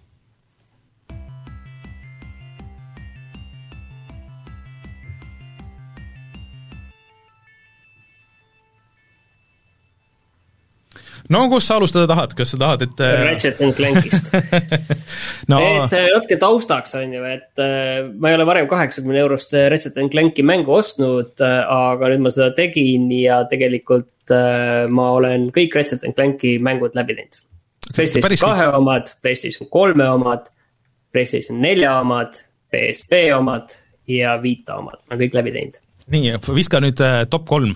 No kus sa alustada tahad, kas sa tahad, et Ratchet and Clankist no. Et natuke taustaks on ju, et ma ei ole varem kaheksakümne eurost Ratchet and Clanki mängu ostnud, aga nüüd ma seda tegin ja tegelikult ma olen kõik Ratchet and Clanki mängud läbi teinud. PlayStation kahe omad, PlayStation kolme omad, PlayStation nelja omad, P S P omad ja Vita omad, ma kõik läbi teinud. Nii, viska nüüd top kolm.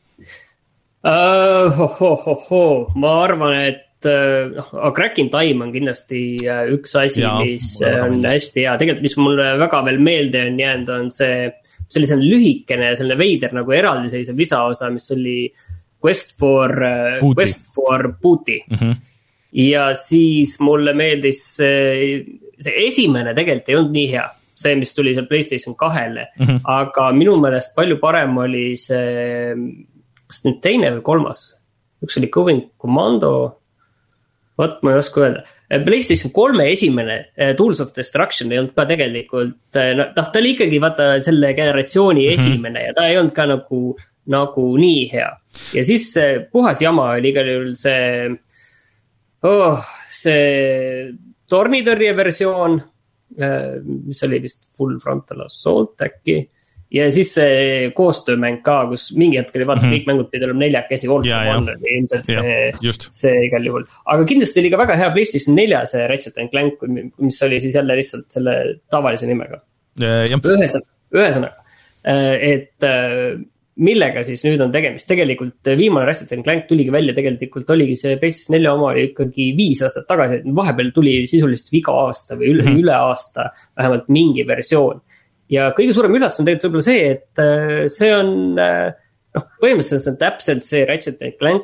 Uh, ho, ho, ho, ho. Ma arvan, et uh, no, Crack in Time on kindlasti uh, üks asi, ja, mis on hästi hea. Tegelikult, mis mulle väga veel meelde on jäänud, on see, see oli selline lühikene, selline veider nagu eraldiseisev lisaosa, mis oli Quest for, uh, Quest for Booty. Mm-hmm. Ja siis mulle meeldis see, see esimene tegelikult ei olnud nii hea. See, mis tuli seal PlayStation kahele. Mm-hmm. Aga minu meelest palju parem oli see kas nüüd teine või kolmas? Üks oli Going Commando. Võt, ma ei oska öelda. PlayStation kolme esimene Tools of Destruction ei olnud ka tegelikult, no, ta oli ikkagi vaata selle generatsiooni mm-hmm. esimene ja ta ei olnud ka nagu, nagu nii hea. Ja siis puhas jama oli igal juhul see, oh, see tornitõrje versioon, mis oli vist Full Frontal Assault äkki. Ja siis see koostöömäng ka, kus mingi hetkel vaata mm-hmm. kõik mängud pidi olema neljakesi All for One, ilmselt ja, see, see igal juhul. Aga kindlasti oli ka väga hea PlayStation nelja see Ratchet and Clank, mis oli siis jälle lihtsalt selle tavalise nimega. Ühesõnaga, ühesõnaga, et millega siis nüüd on tegemist. Tegelikult viimane Ratchet and Clank tuligi välja, tegelikult oligi see PlayStation nelja oma oli ikkagi viis aastat tagasi, vahepeal tuli sisuliselt iga aasta või üle, mm-hmm. üle aasta vähemalt mingi versioon. Ja kõige suurem üllatus on tegelikult võib-olla see, et see on, noh, põhimõtteliselt see on täpselt see Ratchet and Clank,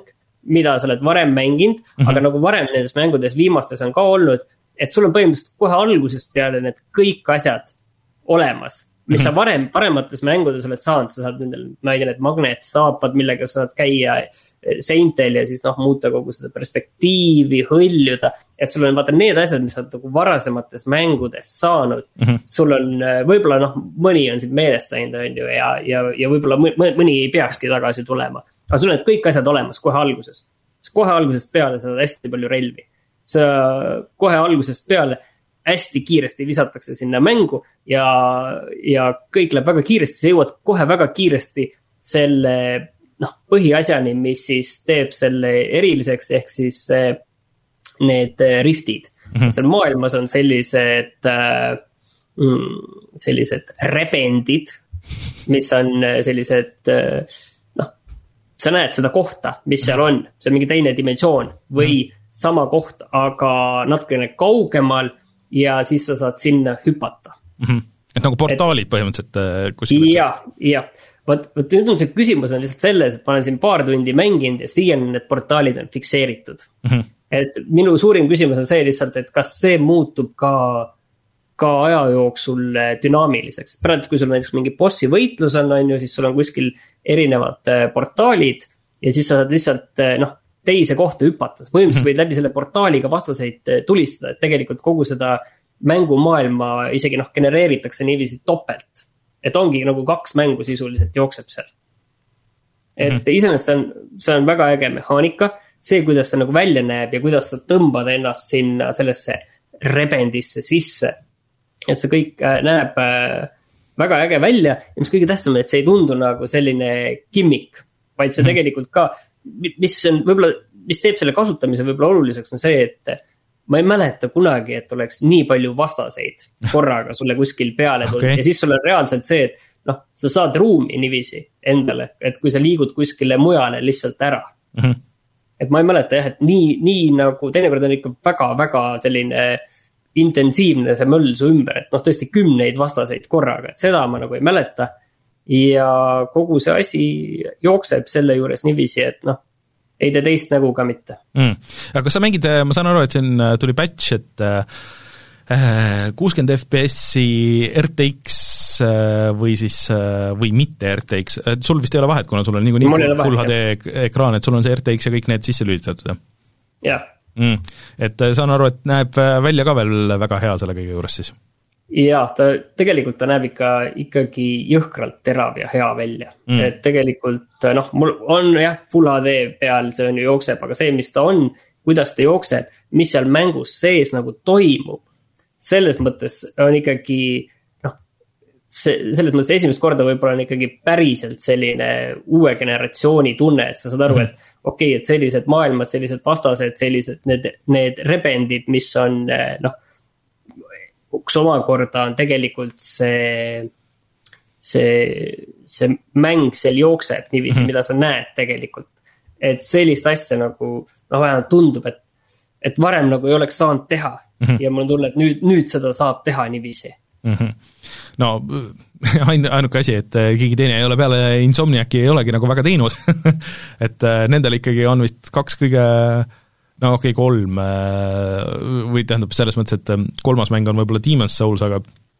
mida sa oled varem mänginud mm, -hmm. aga nagu varem nendes mängudes viimastes on ka olnud, et sul on põhimõtteliselt kohe algusest peale need kõik asjad olemas, mis mm -hmm. sa varem paremates mängudes oled saanud, sa saad nendel, ma ei tea, need magnetsaapad, millega sa saad käia seintel ja siis noh, muuta kogu seda perspektiivi, hõljuda, et sul on vaata need asjad, mis sa oled nagu varasemates mängudes saanud mm, -hmm. sul on võib-olla noh, mõni on siit meelest läinud, on ju, ja, ja, ja võib-olla mõni ei peakski tagasi tulema, aga sul on need kõik asjad olemas kohe alguses, kohe algusest peale sa saad hästi palju relvi, sa kohe algusest peale hästi kiiresti visatakse sinna mängu ja, ja kõik läheb väga kiiresti, sa jõuad kohe väga kiiresti selle noh, põhiasjani, mis siis teeb selle eriliseks, ehk siis äh, need riftid mm. -hmm. seal maailmas on sellised äh, sellised rebendid, mis on sellised äh, noh, sa näed seda kohta, mis seal on, see on mingi teine dimensioon või mm. sama koht, aga natukene kaugemal ja siis sa saad sinna hüpata mm. -hmm. et nagu portaalid et, põhimõtteliselt kuskil. jah, jah. Vot, vot nüüd on see küsimus on lihtsalt selles, et ma olen siin paar tundi mänginud ja siiani need portaalid on fikseeritud mm. -hmm. et minu suurim küsimus on see lihtsalt, et kas see muutub ka, ka aja jooksul dünaamiliseks. Praegu, kui sul näiteks mingi bossi võitlus on, on ju, siis sul on kuskil erinevad portaalid ja siis sa saad lihtsalt noh, teise kohta hüpata. Põhimõtteliselt võid läbi selle portaaliga vastaseid tulistada, et tegelikult kogu seda mängumaailma isegi noh, genereeritakse niiviisi topelt. Et ongi nagu kaks mängu sisuliselt jookseb seal. Et mm -hmm. iseenesest see on, see on väga äge mehaanika, see, kuidas see nagu välja näeb ja kuidas sa tõmbad ennast sinna sellesse rebendisse sisse. Et see kõik näeb väga äge välja ja mis kõige tähtsam, et see ei tundu nagu selline gimmick, vaid see mm -hmm. tegelikult ka, mis on võib-olla, mis teeb selle kasutamise võib-olla oluliseks, on see, et ma ei mäleta kunagi, et oleks nii palju vastaseid korraga sulle kuskil peale tulnud okay. ja siis sul on reaalselt see, et noh, sa saad ruumi niiviisi endale, et kui sa liigud kuskile mujale lihtsalt ära mm. -hmm. et ma ei mäleta jah, et nii, nii nagu teinekord on ikka väga-väga selline intensiivne see möll su ümber, et noh, tõesti kümneid vastaseid korraga, et seda ma nagu ei mäleta ja kogu see asi jookseb selle juures niiviisi, et noh, ei tee teist nägu ka mitte mm.. aga kas sa mängid, ma saan aru, et siin tuli patch, et kuuskümmend F P S-i R T X või siis, või mitte R T X, sul vist ei ole vahet, kuna sul on niikuinii Full H D ekraan, et sul on see R T X ja kõik need sisse lülitatud, jah? jah mm.. et saan aru, et näeb välja ka veel väga hea selle kõige juures siis? Jah, ta tegelikult ta näeb ikka ikkagi jõhkralt terav ja hea välja mm. et tegelikult noh, mul on jah, Full H D peal see on ju jookseb, aga see, mis ta on, kuidas ta jookseb, mis seal mängus sees nagu toimub, selles mõttes on ikkagi noh, see, selles mõttes esimest korda võib-olla on ikkagi päriselt selline uue generatsiooni tunne, et sa saad aru, et okei okay,, et sellised maailmad, sellised vastased, sellised need, need rebendid, mis on noh, kus omakorda on tegelikult see, see, see mäng seal jookseb niiviisi, mm-hmm. mida sa näed tegelikult. Et sellist asja nagu, noh vähemalt tundub, et, et varem nagu ei oleks saanud teha mm-hmm. ja mul on tunne, et nüüd, nüüd seda saab teha niiviisi. Mm-hmm. No ain, ainuke asi, et keegi teine ei ole peale Insomniaci ei olegi nagu väga teinud et nendel ikkagi on vist kaks kõige no okei okay,, kolm või tähendab selles mõttes, et kolmas mäng on võib-olla Demon's Souls, aga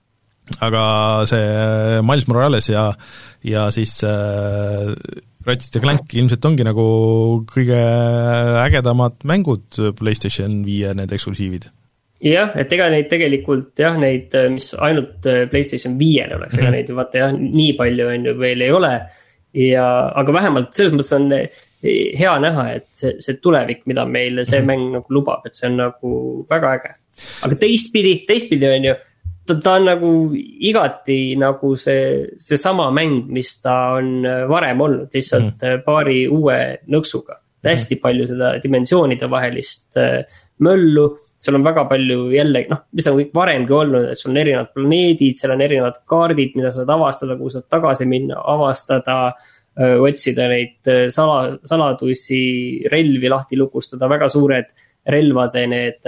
aga see Miles Morales ja, ja siis äh, Ratchet ja Clank ilmselt ongi nagu kõige ägedamad mängud PlayStation viie need eksklusiivid. Jah, et ega neid tegelikult jah, neid, mis ainult PlayStation viiele oleks, ega mm-hmm. neid ju vaata jah, nii palju on ju veel ei ole ja, aga vähemalt selles mõttes on hea näha, et see, see tulevik, mida meile see mm-hmm. mäng nagu lubab, et see on nagu väga äge. Aga teistpidi, teistpidi on ju, ta, ta on nagu igati nagu see, see sama mäng, mis ta on varem olnud, lihtsalt mm-hmm. paari uue nõksuga. Hästi palju seda dimensioonide vahelist möllu, seal on väga palju jälle, noh, mis on kõik varemgi olnud, et sul on erinevad planeedid, seal on erinevad kaardid, mida saad avastada, kuhu saad tagasi minna, avastada, otsida neid sala, saladusi, relvi lahti lukustada, väga suured relvade need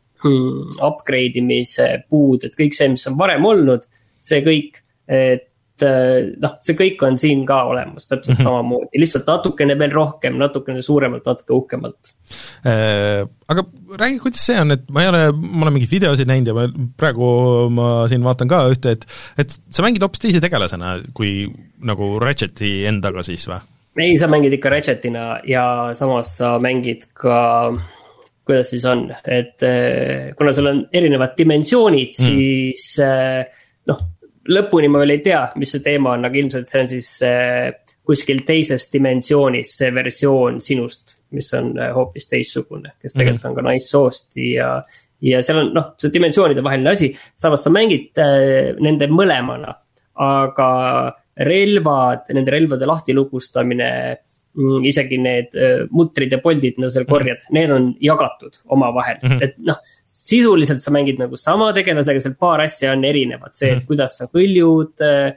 hmm, upgrade imise puud, et kõik see, mis on varem olnud, see kõik, et noh, see kõik on siin ka olemas täpselt mm-hmm. samamoodi, lihtsalt natukene veel rohkem, natukene suuremalt, natuke uhkemalt äh,. Aga räägi, kuidas see on, et ma ei ole, ma olen mingeid videosid näinud ja ma, praegu ma siin vaatan ka ühte, et et sa mängid hoopis teise tegelasena kui nagu Ratcheti endaga siis või? Ei, sa mängid ikka Ratchetina ja samas sa mängid ka, kuidas siis on, et kuna sul on erinevad dimensioonid, mm. siis noh, lõpuni ma veel ei tea, mis see teema on, aga ilmselt see on siis kuskil teises dimensioonis see versioon sinust, mis on hoopis teissugune, kes tegelikult on ka naissoost ja, ja seal on, noh, see dimensioonide vaheline asi, samas sa mängid nende mõlemana, aga relvad, nende relvade lahtilukustamine, isegi need mutrid ja poldid, mida seal korjad, mm-hmm. need on jagatud oma vahel, mm-hmm. et noh, sisuliselt sa mängid nagu sama tegelasega, seal paar asja on erinevad, see, et mm-hmm. kuidas sa hõljud,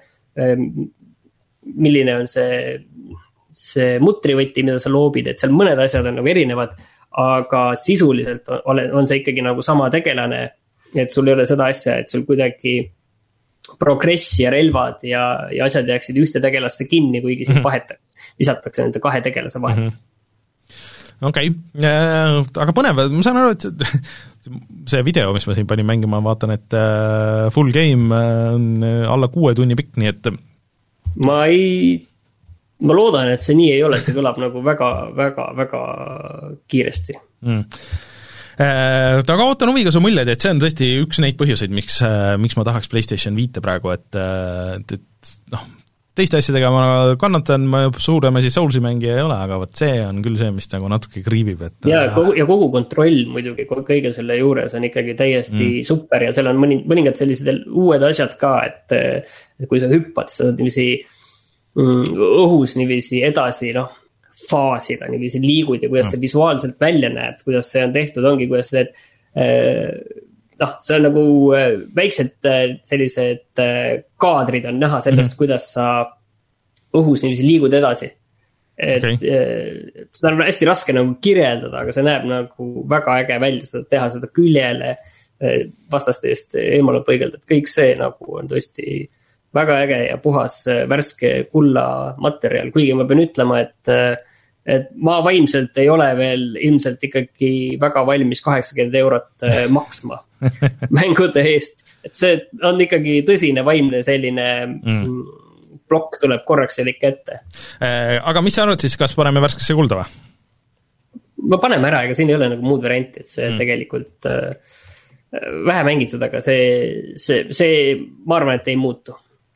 milline on see, see mutrivõti, mida sa loobid, et seal mõned asjad on nagu erinevad, aga sisuliselt on, on see ikkagi nagu sama tegelane, et sul ei ole seda asja, et sul kuidagi progress ja relvad ja, ja asjad jääksid ühte tegelasse kinni, kuigi siin vahetakse. Lisatakse nende kahe tegelase vahelt mm-hmm. okei okay., aga põnev, ma saan aru, et see video, mis ma siin panin mängima, vaatan, et full game on alla kuue tunni pikk, nii et ma ei, ma loodan, et see nii ei ole, see kõlab nagu väga, väga, väga kiiresti mm. Aga ootan huviga su muljed, et see on tõesti üks neid põhjuseid, miks, miks ma tahaks PlayStation viite praegu, et, et, et noh, teiste asjadega ma kannatan, ma suuremasi Soulsi mängija ei ole, aga võt see on küll see, mis nagu natuke kriibib. Et, ja, kogu, ja kogu kontroll muidugi kõige selle juures on ikkagi täiesti mm. super ja seal on mõni, mõningad sellised uued asjad ka, et, et kui sa hüppad, sa niiviisi mm, õhus niiviisi edasi, noh, faasida, niiviisi liigud ja kuidas mm. see visuaalselt välja näeb, kuidas see on tehtud, ongi, kuidas need noh, see on nagu väiksed sellised kaadrid on näha sellest, mm-hmm. kuidas sa õhus niiviisi liigud edasi. Et okay. seda on hästi raske nagu kirjeldada, aga see näeb nagu väga äge välja, seda teha seda küljele vastaste eest eemale põigelda. Kõik see nagu on tõesti väga äge ja puhas värske kulla materjal, kuigi ma pean ütlema, et et ma vaimselt ei ole veel ilmselt ikkagi väga valmis kaheksakümmend eurot maksma mängude eest. Et see on ikkagi tõsine vaimne selline mm. plokk tuleb korraks seal ikka ette. Aga mis sa arvad siis, kas paneme värskesse kulda või? Ma paneme ära, ega siin ei ole nagu muud varianti, et see mm. tegelikult äh, vähe mängitud, aga see, see, see, ma arvan, et ei muutu.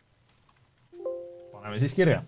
Paneme siis kirja.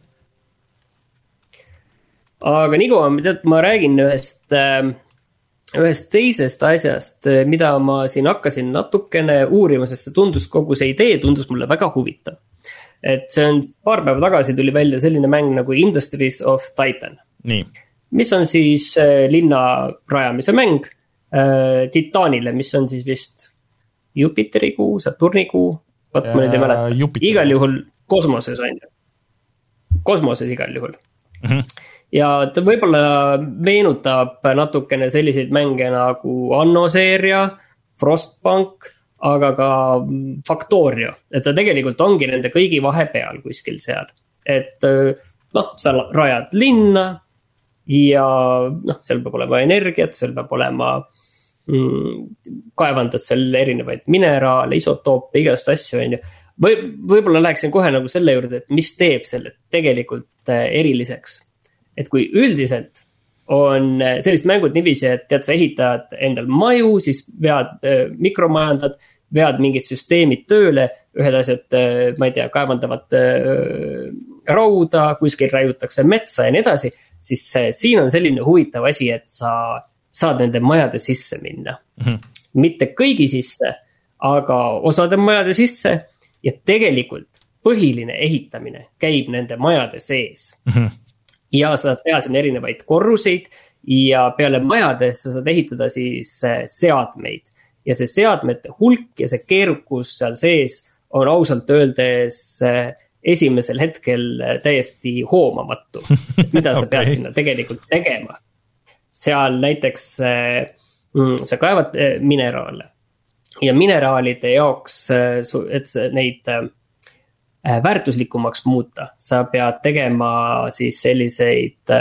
Aga nii kui tead, ma räägin ühest, ühest teisest asjast, mida ma siin hakkasin natukene uurima, sest see tundus, kogu see idee tundus mulle väga huvitav. Et see on paar päeva tagasi tuli välja selline mäng nagu Industries of Titan. Nii. Mis on siis linna rajamise mäng Titanile, mis on siis vist Jupiteri kuu, Saturni kuu, võt ma nüüd ei mäleta. Jupiter. Igal juhul kosmoses on. Kosmoses igal juhul. Mhm. Ja ta võib-olla meenutab natukene selliseid mänge nagu Anno seeria, Frostpunk, aga ka Factorio. Et ta tegelikult ongi nende kõigi vahepeal kuskil seal. Et noh, sa rajad linna ja noh, seal peab olema energiat, seal peab olema mm, kaevandad seal erinevaid mineraale, isotoope, igast asju. Või, võib-olla läheksin kohe nagu selle juurde, et mis teeb selle tegelikult eriliseks. Et kui üldiselt on sellist mängud niiviisi, et tead, sa ehitad endal maju, siis vead äh, mikromajandad, vead mingid süsteemid tööle, ühed asjad, äh, ma ei tea, kaevandavad äh, rauda, kuskil raiutakse metsa ja nii edasi, siis äh, siin on selline huvitav asi, et sa saad nende majade sisse minna. Mm-hmm. Mitte kõigi sisse, aga osade majade sisse ja tegelikult põhiline ehitamine käib nende majade sees. Mm-hmm. Ja sa saad teha siin erinevaid korruseid ja peale majades sa saad ehitada siis seadmeid. Ja see seadmete hulk ja see keerukus seal sees on ausalt öeldes esimesel hetkel täiesti hoomamatu. Et mida sa pead okay. sinna tegelikult tegema. Seal näiteks sa kaevad mineraale ja mineraalide jaoks, et neid väärtuslikumaks muuta. Sa pead tegema siis selliseid,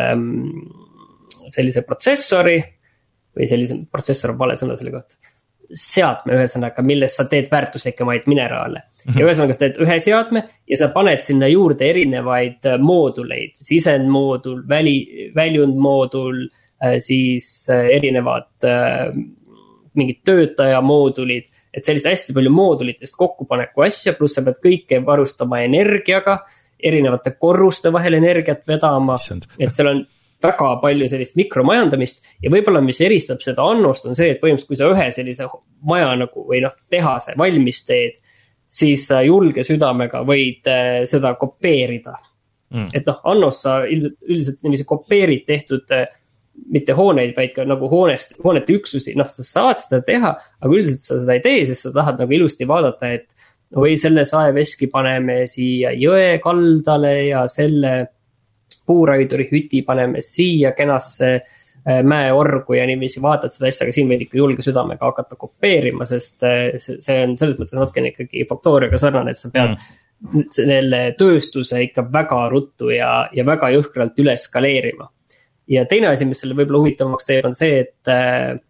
sellise protsessori või sellise, protsessor on vale sõna selle kohta, seadme ühesõnaga, milles sa teed väärtuslikemaid mineraale. Ja ühesõnaga sa teed ühe seadme ja sa paned sinna juurde erinevaid mooduleid, sisendmoodul, väli, väljundmoodul, siis erinevad mingid töötajamoodulid, et sellist hästi palju moodulitest kokkupaneku asja, pluss sa pead kõike varustama energiaga, erinevate korruste vahel energiat vedama, et seal on väga palju sellist mikromajandamist ja võib-olla mis eristab seda Annost on see, et põhimõtteliselt kui sa ühe sellise maja nagu või noh tehase valmis teed, siis sa julge südamega võid seda kopeerida. Mm. Et noh, Annos sa üldiselt niiviisi kopeerid tehtud mitte hooneid, vaid ka nagu hoonest, hoonete üksusi, noh sa saad seda teha, aga üldiselt sa seda ei tee, sest sa tahad nagu ilusti vaadata, et või selle saeveski paneme siia jõe kaldale ja selle puuraiduri hüti paneme siia kenasse mäeorgu ja niiviisi vaatad seda asja, aga siin võid ikka julge südamega hakata kopeerima, sest see on selles mõttes natukene ikkagi faktooriaga sarnane, et sa pead mm. selle tööstuse ikka väga ruttu ja, ja väga jõhkralt üle skaleerima. Ja teine asi, mis selle võib-olla huvitavamaks teeb, on see, et,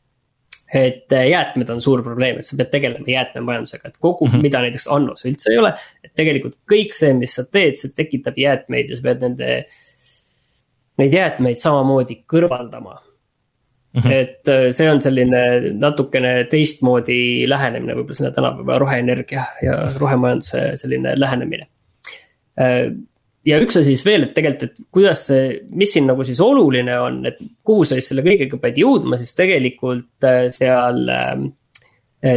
et jäätmed on suur probleem, et sa pead tegelema jäätmemajandusega, et kogu, mm-hmm. mida näiteks Annos üldse ei ole, et tegelikult kõik see, mis sa teed, see tekitab jäätmeid ja sa pead nende, neid jäätmeid samamoodi kõrvaldama. Mm-hmm. Et see on selline natukene teistmoodi lähenemine, võib-olla selline tänapäeva roheenergia ja rohemajanduse selline lähenemine. Ja üks asi siis veel, et tegelikult, et kuidas see, mis siin nagu siis oluline on, et kuhu sa siis selle kõigega pead jõudma, siis tegelikult seal äh,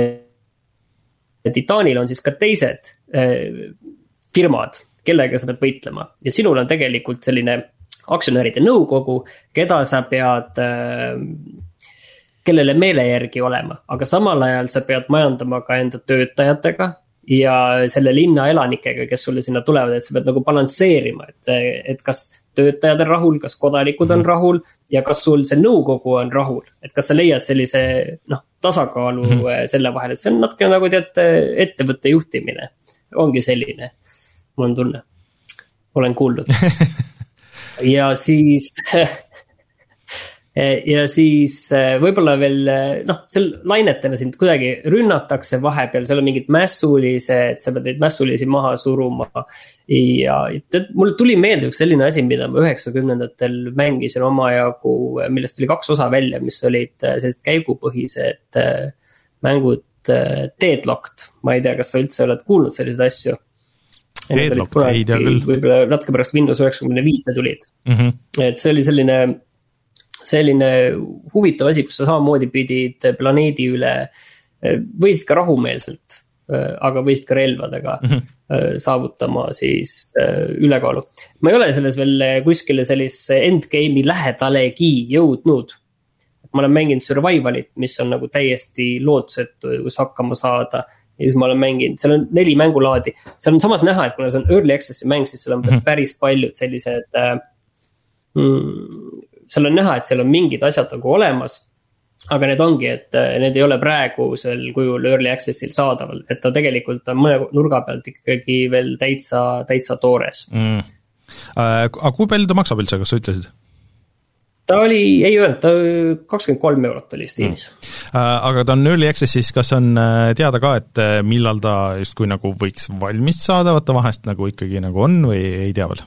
Titaanil on siis ka teised äh, firmad, kellega sa pead võitlema. Ja sinul on tegelikult selline aktsionäride nõukogu, keda sa pead, äh, kellele meele järgi olema, aga samal ajal sa pead majandama ka enda töötajatega, ja selle linna elanikega, kes sulle sinna tulevad, et sa pead nagu balansseerima, et, et kas töötajad on rahul, kas kodanikud on rahul ja kas sul see nõukogu on rahul, et kas sa leiad sellise noh, tasakaalu mm-hmm. selle vahel, et see on natuke nagu tead ettevõtte juhtimine, ongi selline, mul on tunne, olen kuulnud ja siis ja siis võib-olla veel, noh, seal lainetena sind kuidagi rünnatakse vahepeal, seal on mingid mässulised, sa pead neid mässulisi maha suruma ja tead, mul tuli meelde üks selline asi, mida ma üheksakümnendatel mängisin omajagu, millest oli kaks osa välja, mis olid sellised käigupõhised mängud Deadlocked, ma ei tea, kas sa üldse oled kuulnud selliseid asju. Deadlocked, ei tea küll. Võib-olla natuke pärast Windows üheksakümmend viis tulid, mm-hmm. et see oli selline selline huvitav asi, kus sa samamoodi pidid planeedi üle, võisid ka rahumeelselt, aga võisid ka relvadega mm-hmm. saavutama siis ülekaalu. Ma ei ole selles veel kuskile sellise endgame'i lähedalegi jõudnud. Ma olen mänginud survivalit, mis on nagu täiesti lootsetu, kus hakkama saada. Ja siis ma olen mänginud, seal on neli mängulaadi. Seal on samas näha, et kuna see on early access'i mäng, siis seal on mm-hmm. päris paljud sellised mm, seal on näha, et seal on mingid asjad nagu olemas, aga need ongi, et need ei ole praegusel kujul early access'il saadaval, et ta tegelikult on mõne nurga pealt ikkagi veel täitsa, täitsa toores. Mm. Aga kui palju ta maksab üldse, kas sa ütlesid? Ta oli, ei öelnud, ta kakskümmend kolm eurot oli Steamis. Mm. Aga ta on early access'is, kas on teada ka, et millal ta just kui nagu võiks valmis saada, vaata vahest nagu ikkagi nagu on või ei tea veel?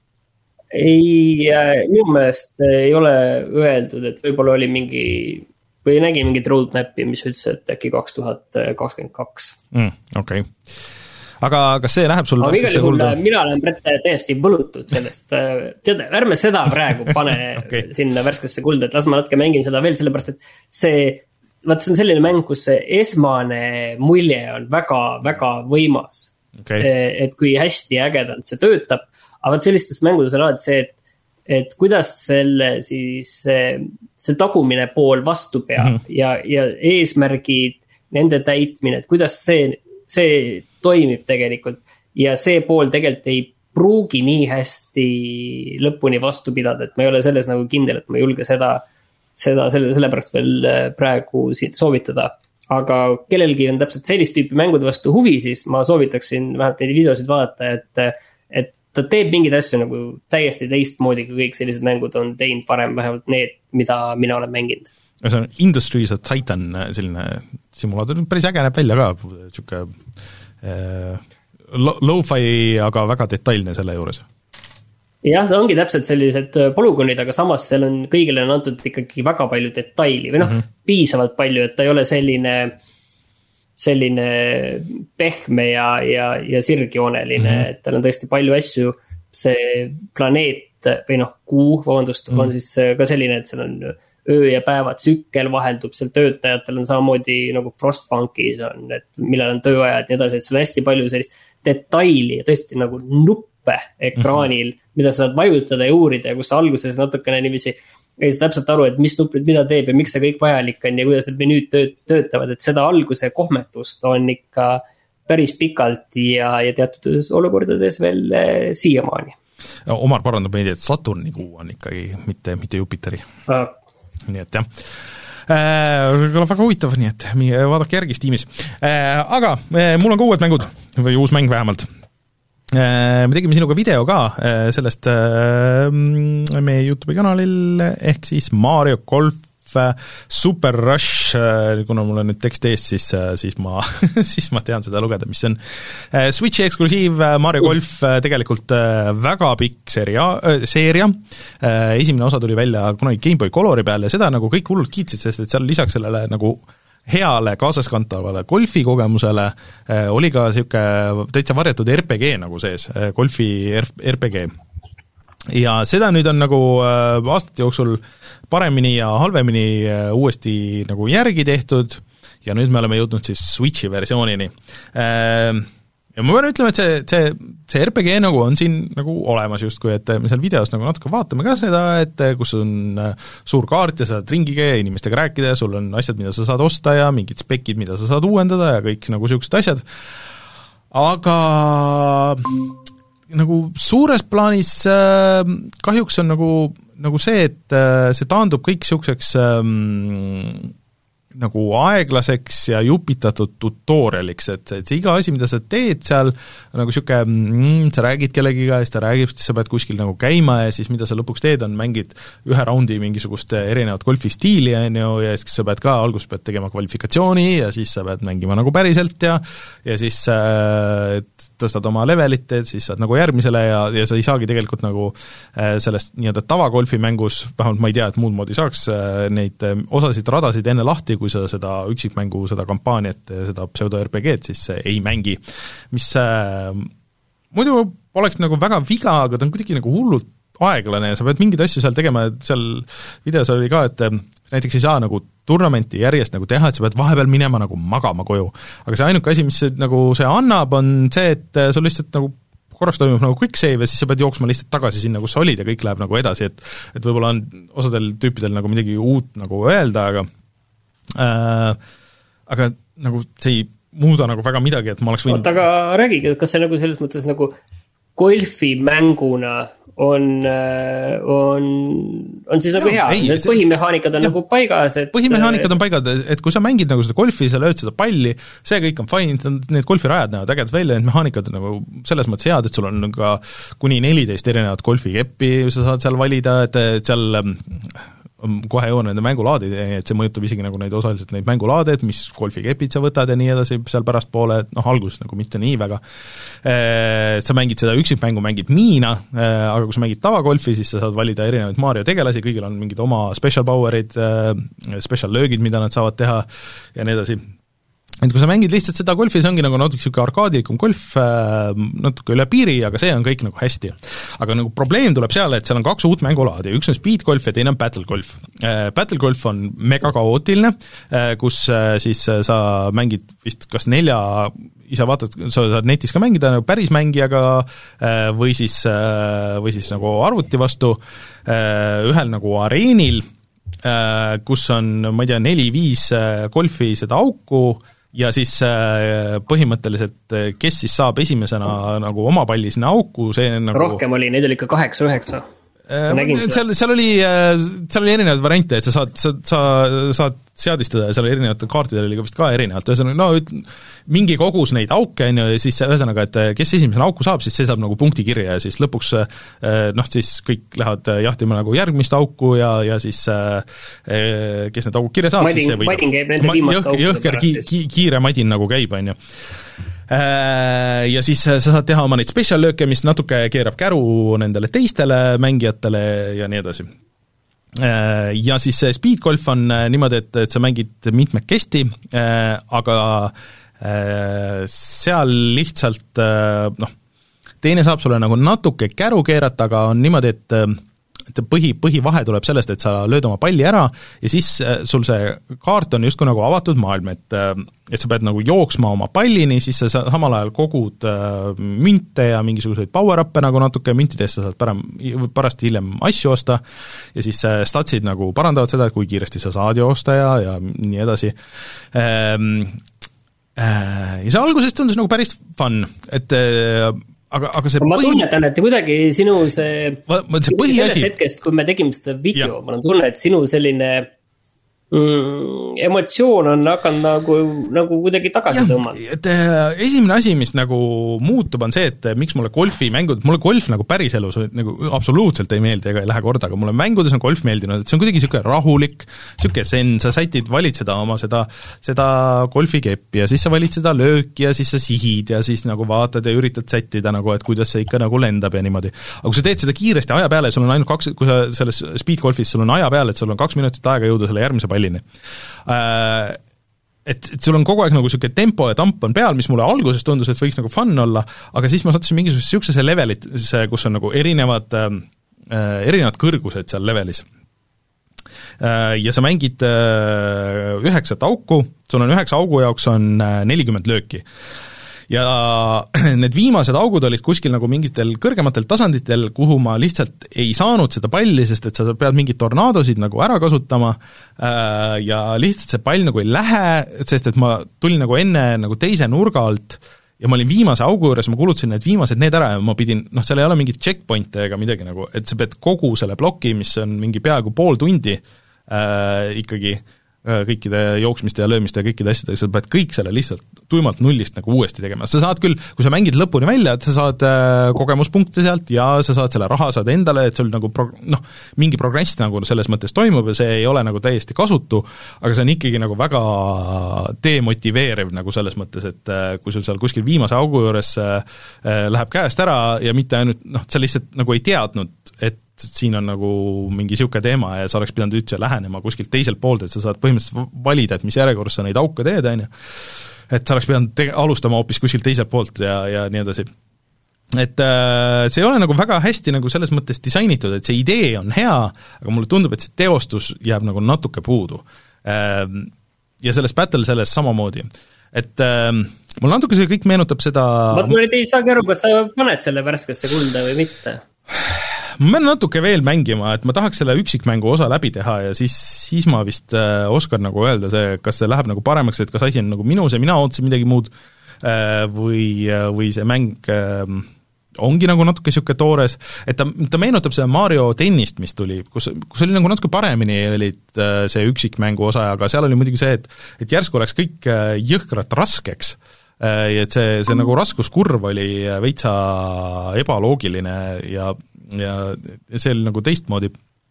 Ei, minu meelest ei ole öeldud, et võib-olla oli mingi, või nägi mingit roadmap'i, mis ütles, et äkki kaks tuhat kakskümmend kaks. Mm, okei. Okay. Aga kas see läheb sul... Aga igal juhul mina olen täiesti võlutud sellest. Tead, ärme seda praegu pane okay. sinna värskesse kulda, et las ma natuke mängin seda veel, sellepärast, et see, vaat see on selline mäng, kus see esmane mulje on väga, väga võimas. Okay. Et kui hästi ägedalt see töötab. Aga sellistes mängudes on alati see, et, et kuidas selle siis see, see tagumine pool vastu peab mm-hmm. ja, ja eesmärgid, nende täitmine, et kuidas see, see toimib tegelikult. Ja see pool tegelikult ei pruugi nii hästi lõpuni vastu pidada, et ma ei ole selles nagu kindel, et ma julge seda, seda selle, sellepärast veel praegu soovitada. aga kellelgi on täpselt sellist tüüpi mängude vastu huvi, siis ma soovitaksin vähemalt neid videosid vaadata, et, et ta teeb mingeid asju nagu täiesti teistmoodi, kui kõik sellised mängud on teinud varem, vähemalt need, mida mina olen mänginud. See on Industries of Titan selline simulaator, päris äge näeb välja ka, siuke äh, lo-fi, aga väga detailne selle juures. Jah, ta ongi täpselt sellised polügoonid, aga samas seal on kõigile on antud ikkagi väga palju detaili või noh, mm -hmm. piisavalt palju, et ta ei ole selline, selline pehme ja, ja, ja sirgjooneline, mm -hmm. et tal on tõesti palju asju, see planeet või noh, kuu, vabandust, mm -hmm. on siis ka selline, et seal on öö ja päeva tsükkel vaheldub, seal töötajatel on samamoodi nagu Frostbankis on, et millal on tööajad ja nii edasi, et seal on hästi palju sellist detaili ja tõesti nagu nuppe ekraanil, mm -hmm. mida sa saad vajutada ja uurida ja kus sa alguses natukene niiviisi ei saa täpselt aru, et mis nuprid mida teeb ja miks see kõik vajalik on ja kuidas need menüüd töötavad, et seda alguse kohmetust on ikka päris pikalt ja, ja teatud olukordades veel siiamaani. Omar parandab meid, et Saturni kuu on ikkagi, mitte, mitte Jupiteri ah. Nii et jah äh, kõlab väga huvitav, nii et vaadake järgi Steamis äh, aga äh, mul on ka uued mängud või uus mäng vähemalt. Me tegime sinuga video ka sellest meie YouTube'i kanalil ehk siis Mario Golf Super Rush, kuna mul on nüüd tekst ees, siis, siis, ma, siis ma tean seda lugeda, mis on Switchi eksklusiiv Mario Golf, tegelikult väga pikk seeria, seeria. Esimene osa tuli välja kunagi Game Boy Colori peal ja seda nagu kõik hullult kiitsid, sest et seal lisaks sellele nagu heale kaasaskantavale golfi kogemusele äh, oli ka siuke täitsa varjatud R P G nagu sees, äh, golfi R P G. Ja seda nüüd on nagu äh, aastate jooksul paremini ja halvemini äh, uuesti nagu järgi tehtud ja nüüd me oleme jõudnud siis Switchi versioonini. Äh, ja ma pean ütlema, et see, see, see R P G nagu on siin nagu olemas justkui, et me seal videos nagu natuke vaatame ka seda, et kus on suur kaart ja saad ringi käia, inimestega rääkida ja sul on asjad, mida sa saad osta ja mingid spekid, mida sa saad uuendada ja kõik nagu siuksed asjad. Aga nagu suures plaanis äh, kahjuks on nagu, nagu see, et äh, see taandub kõik siukseks äh, nagu aeglaseks ja jupitatud tutorialiks, et, et see iga asi, mida sa teed seal, nagu siuke, mm, sa räägid kellegiga ja siis ta räägib, siis sa pead kuskil nagu käima ja siis mida sa lõpuks teed, on mängid ühe raundi mingisugust erinevat golfistiili, on ju, ja siis sa pead ka, alguses pead tegema kvalifikatsiooni ja siis sa pead mängima nagu päriselt ja ja siis äh, tõstad oma levelit, et siis saad nagu järgmisele ja, ja sa ei saagi tegelikult nagu äh, sellest nii-öelda tavagolfi mängus, vähemalt ma ei tea, et muud moodi saaks äh, neid äh, osasid radasid enne lahti, kui sa seda üksikmängu, seda kampaaniat, seda pseudo-R P G-d siis ei mängi, mis äh, muidu oleks nagu väga viga, aga ta on kuidagi nagu hullult aeglane ja sa pead mingeid asju seal tegema, et seal videos oli ka, et näiteks ei saa nagu turnamenti järjest nagu teha, et sa pead vahepeal minema nagu magama koju. Aga see ainuke asi, mis nagu see annab, on see, et sul lihtsalt nagu korraks toimub nagu quick save ja siis sa pead jooksma lihtsalt tagasi sinna, kus sa olid ja kõik läheb nagu edasi, et et võib-olla on osadel tüüpidel nagu midagi uut nagu öelda, aga Äh, aga nagu see ei muuda nagu väga midagi, et ma oleks võinud... Oot, aga räägige, kas see nagu selles mõttes nagu golfimänguna on, on, on siis nagu hea, ei, need põhimehaanikad on jah, nagu paigas, et põhimehaanikad on paigad, et kui sa mängid nagu seda golfi, sa lööd seda palli, see kõik on fine, need golfirajad näevad ägedad välja, need mehaanikad on nagu selles mõttes head, et sul on ka kuni neliteist erinevat golfikeppi, sa saad seal valida, et, et seal kohe jõuan nende mängulaadid, et see mõjutab isegi nagu neid osaliselt neid mängulaadeid, mis golfikepid sa võtad ja nii edasi seal pärastpoole, et noh, alguses nagu mitte nii väga. Sa mängid seda üksikmängu, mängid miina, aga kui sa mängid tavagolfi, siis sa saad valida erinevaid Mario tegelasi, kõigil on mingid oma special powerid, special löögid, mida nad saavad teha ja nii edasi. Et kui sa mängid lihtsalt seda golfi, see ongi nagu natuke siuke arkaadilikum golf, natuke üle piiri, aga see on kõik nagu hästi. Aga nagu probleem tuleb seal, et seal on kaks uut mängulaadi, üks on speed golf ja teine on battle golf. Battle golf on mega kaootiline, kus siis sa mängid vist kas nelja, ise vaatad, sa saad netis ka mängida nagu päris mängijaga või siis, või siis nagu arvuti vastu ühel nagu areenil, kus on, ma ei tea, neli-viis golfi seda auku, ja siis põhimõtteliselt, kes siis saab esimesena nagu oma palli sinna auku, see nagu... Rohkem oli, neid oli ikka kaheksa-üheksa. seal, seal oli, seal oli erinevaid variante, et sa saad, sa, sa saad seadistada ja seal erinevatel kaartidel oli ka vist ka erinevalt, ühesõnaga, no üt, mingi kogus neid auke, on ju, ja siis ühesõnaga, et kes esimesena auku saab, siis see saab nagu punkti kirja ja siis lõpuks noh, siis kõik lähevad jahtima nagu järgmist auku ja, ja siis kes need augud kirja saab, Madin, siis see võidab. Madin käib nende viimast auku. Jõhker ki, ki, kiire Madin nagu käib, on ju. Ja siis sa saad teha oma neid spetsiallööke, mis natuke keerab käru nendele teistele mängijatele ja nii edasi. Ja siis speedgolf on niimoodi, et, et sa mängid mitmekesti, aga seal lihtsalt noh, teine saab sulle nagu natuke käru keerata, aga on niimoodi, et et põhi, põhivahe tuleb sellest, et sa lööd oma palli ära ja siis sul see kaart on justkui nagu avatud maailm, et et sa pead nagu jooksma oma pallini, siis sa samal ajal kogud münte ja mingisuguseid power-up'e nagu natuke, müntidest sa saad pärem, pärast hiljem asju osta ja siis statsid nagu parandavad seda, kui kiiresti sa saad joosta ja, ja nii edasi. Ja see alguses tundus nagu päris fun, et aga, aga see ma põhi... tunnetan, et kuidagi sinu see, ma, see põhiasi... sellest hetkest, kui me tegime seda video, ma olen tunne, et sinu selline mm, emotsioon on hakanud nagu, nagu kuidagi tagasi tõmmata. Et esimene asi, mis nagu muutub, on see, et miks mulle golfi mängud, mulle golf nagu päriselus nagu absoluutselt ei meeldi ega ei lähe korda, aga mulle mängudes on golf meeldinud, et see on kuidagi niisugune rahulik, niisugune sen, sa sätid, valid seda oma seda, seda golfikeppi ja siis sa valid seda lööki ja siis sa sihid ja siis nagu vaatad ja üritad sättida nagu, et kuidas see ikka nagu lendab ja niimoodi. Aga kui sa teed seda kiiresti aja peale, sul on ainult kaks, kui sa selles speedgolfis, sul on aja peale, et sul on kaks minutit aega jõuda selle järgmise pallini. Et, et sul on kogu aeg nagu niisugune tempo ja tamp on peal, mis mulle alguses tundus, et võiks nagu fun olla, aga siis ma sattusin mingisuguse niisuguse levelit, kus on nagu erinevad, äh, erinevad kõrgused seal levelis. Äh, ja sa mängid äh, üheksat auku, sul on üheksa augu jaoks on äh, nelikümmend lööki. Ja need viimased augud olid kuskil nagu mingitel kõrgematel tasanditel, kuhu ma lihtsalt ei saanud seda palli, sest et sa pead mingid tornaadosid nagu ära kasutama ja lihtsalt see pall nagu ei lähe, sest et ma tulin nagu enne nagu teise nurga alt ja ma olin viimase augu juures, ma kulutasin need viimased need ära ja ma pidin, noh, seal ei ole mingit checkpointe ega midagi nagu, et sa pead kogu selle ploki, mis on mingi peaaegu pool tundi äh, ikkagi kõikide jooksmiste ja löömiste ja kõikide asjadega, sa pead kõik selle lihtsalt tuimalt nullist nagu uuesti tegema. Sa saad küll, kui sa mängid lõpuni välja, et sa saad äh, kogemuspunkte sealt ja sa saad selle raha saad endale, et sul nagu pro-, noh, mingi progress nagu selles mõttes toimub ja see ei ole nagu täiesti kasutu, aga see on ikkagi nagu väga demotiveeriv nagu selles mõttes, et äh, kui sul seal kuskil viimase augu juures äh, läheb käest ära ja mitte ainult, noh, sa lihtsalt nagu ei teadnud, et siin on nagu mingi niisugune teema ja sa oleks pidanud üldse lähenema kuskilt teiselt poolt, et sa saad põhimõtteliselt valida, et mis järjekorras sa neid auke teed, on ju. Et sa oleks pidanud te- alustama hoopis kuskilt teiselt poolt ja, ja nii edasi. Et äh, see ei ole nagu väga hästi nagu selles mõttes disainitud, et see idee on hea, aga mulle tundub, et see teostus jääb nagu natuke puudu. Äh, ja selles battle selles samamoodi. Et äh, mul natuke see kõik meenutab seda... Vaat ma nüüd ei saagi aru, kas sa paned selle värskesse kulda või mitte? Ma pean natuke veel mängima, et ma tahaks selle üksikmängu osa läbi teha ja siis, siis ma vist äh, oskan nagu öelda see, kas see läheb nagu paremaks, et kas asi on nagu minus ja mina ootasin midagi muud äh, või, või see mäng äh, ongi nagu natuke niisugune toores, et ta, ta meenutab seda Mario tennist, mis tuli, kus, kus oli nagu natuke paremini olid äh, see üksikmängu osa, aga seal oli muidugi see, et, et järsku oleks kõik äh, jõhkrat raskeks äh, ja et see, see nagu raskuskurv oli veitsa ebaloogiline ja ja see oli nagu teistmoodi,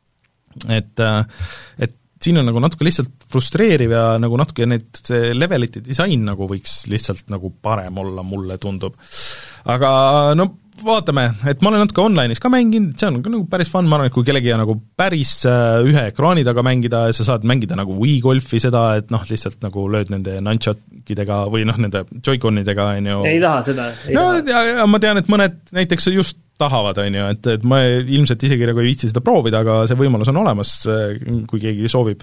et, et siin on nagu natuke lihtsalt frustreeriv ja nagu natuke need, see levelite disain nagu võiks lihtsalt nagu parem olla, mulle tundub. Aga no vaatame, et ma olen natuke online'is ka mänginud, see on nagu päris fun, ma arvan, et kui kellegi nagu päris ühe ekraani taga mängida ja sa saad mängida nagu Wii golfi seda, et noh, lihtsalt nagu lööd nende nunchukidega või noh, nende joy-conidega, on ju. Ei taha seda. Ei no taha. Ja, ja ma tean, et mõned näiteks just tahavad, on ju, et, et ma ilmselt isegi nagu ei viitsi seda proovida, aga see võimalus on olemas, kui keegi soovib.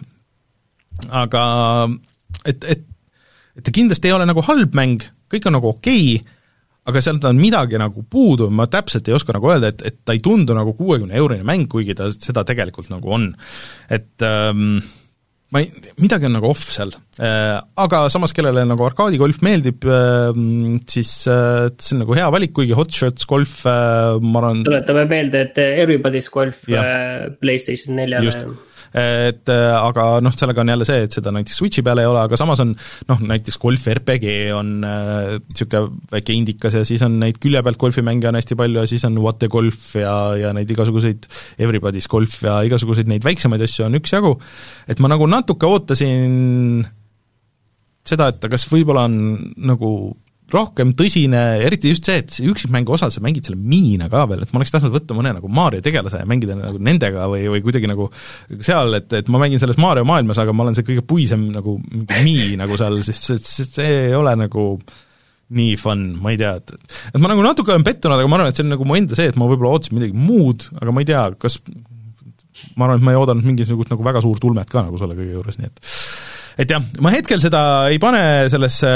Aga et, et, et ta kindlasti ei ole nagu halb mäng, kõik on nagu okei, aga sealt on midagi nagu puudu, ma täpselt ei oska nagu öelda, et, et ta ei tundu nagu kuuekümne eurine mäng, kuigi ta seda tegelikult nagu on. Et ähm, ma ei, midagi on nagu off seal, aga samas kellele nagu arkaadigolf meeldib, siis see on nagu hea valik, kuigi Hot Shots Golf, ma arvan tuletame meelde, et Everybody's Golf ja. PlayStation neljale et aga noh, sellega on jälle see, et seda näiteks Switchi peal ei ole, aga samas on noh, näiteks Golf R P G on niisugune äh, väike indikas ja siis on neid külje pealt golfimänge on hästi palju ja siis on What the Golf ja, ja neid igasuguseid Everybody's Golf ja igasuguseid neid väiksemaid asju on üksjagu, et ma nagu natuke ootasin seda, et kas võib-olla on nagu rohkem tõsine, eriti just see, et üksikmängu osas sa mängid selle miina ka veel, et ma oleks tahtnud võtta mõne nagu Mario tegelase ja mängida nagu nendega või, või kuidagi nagu seal, et, et ma mängin selles Mario maailmas, aga ma olen see kõige puisem nagu mii nagu seal, sest see, see, see ei ole nagu nii fun, ma ei tea, et et ma nagu natuke olen pettunud, aga ma arvan, et see on nagu mu enda see, et ma võib-olla ootasin midagi muud, aga ma ei tea, kas ma arvan, et ma ei oodanud mingisugust nagu väga suurt ulmet ka nagu selle kõige juures, nii et et jah, ma hetkel seda ei pane sellesse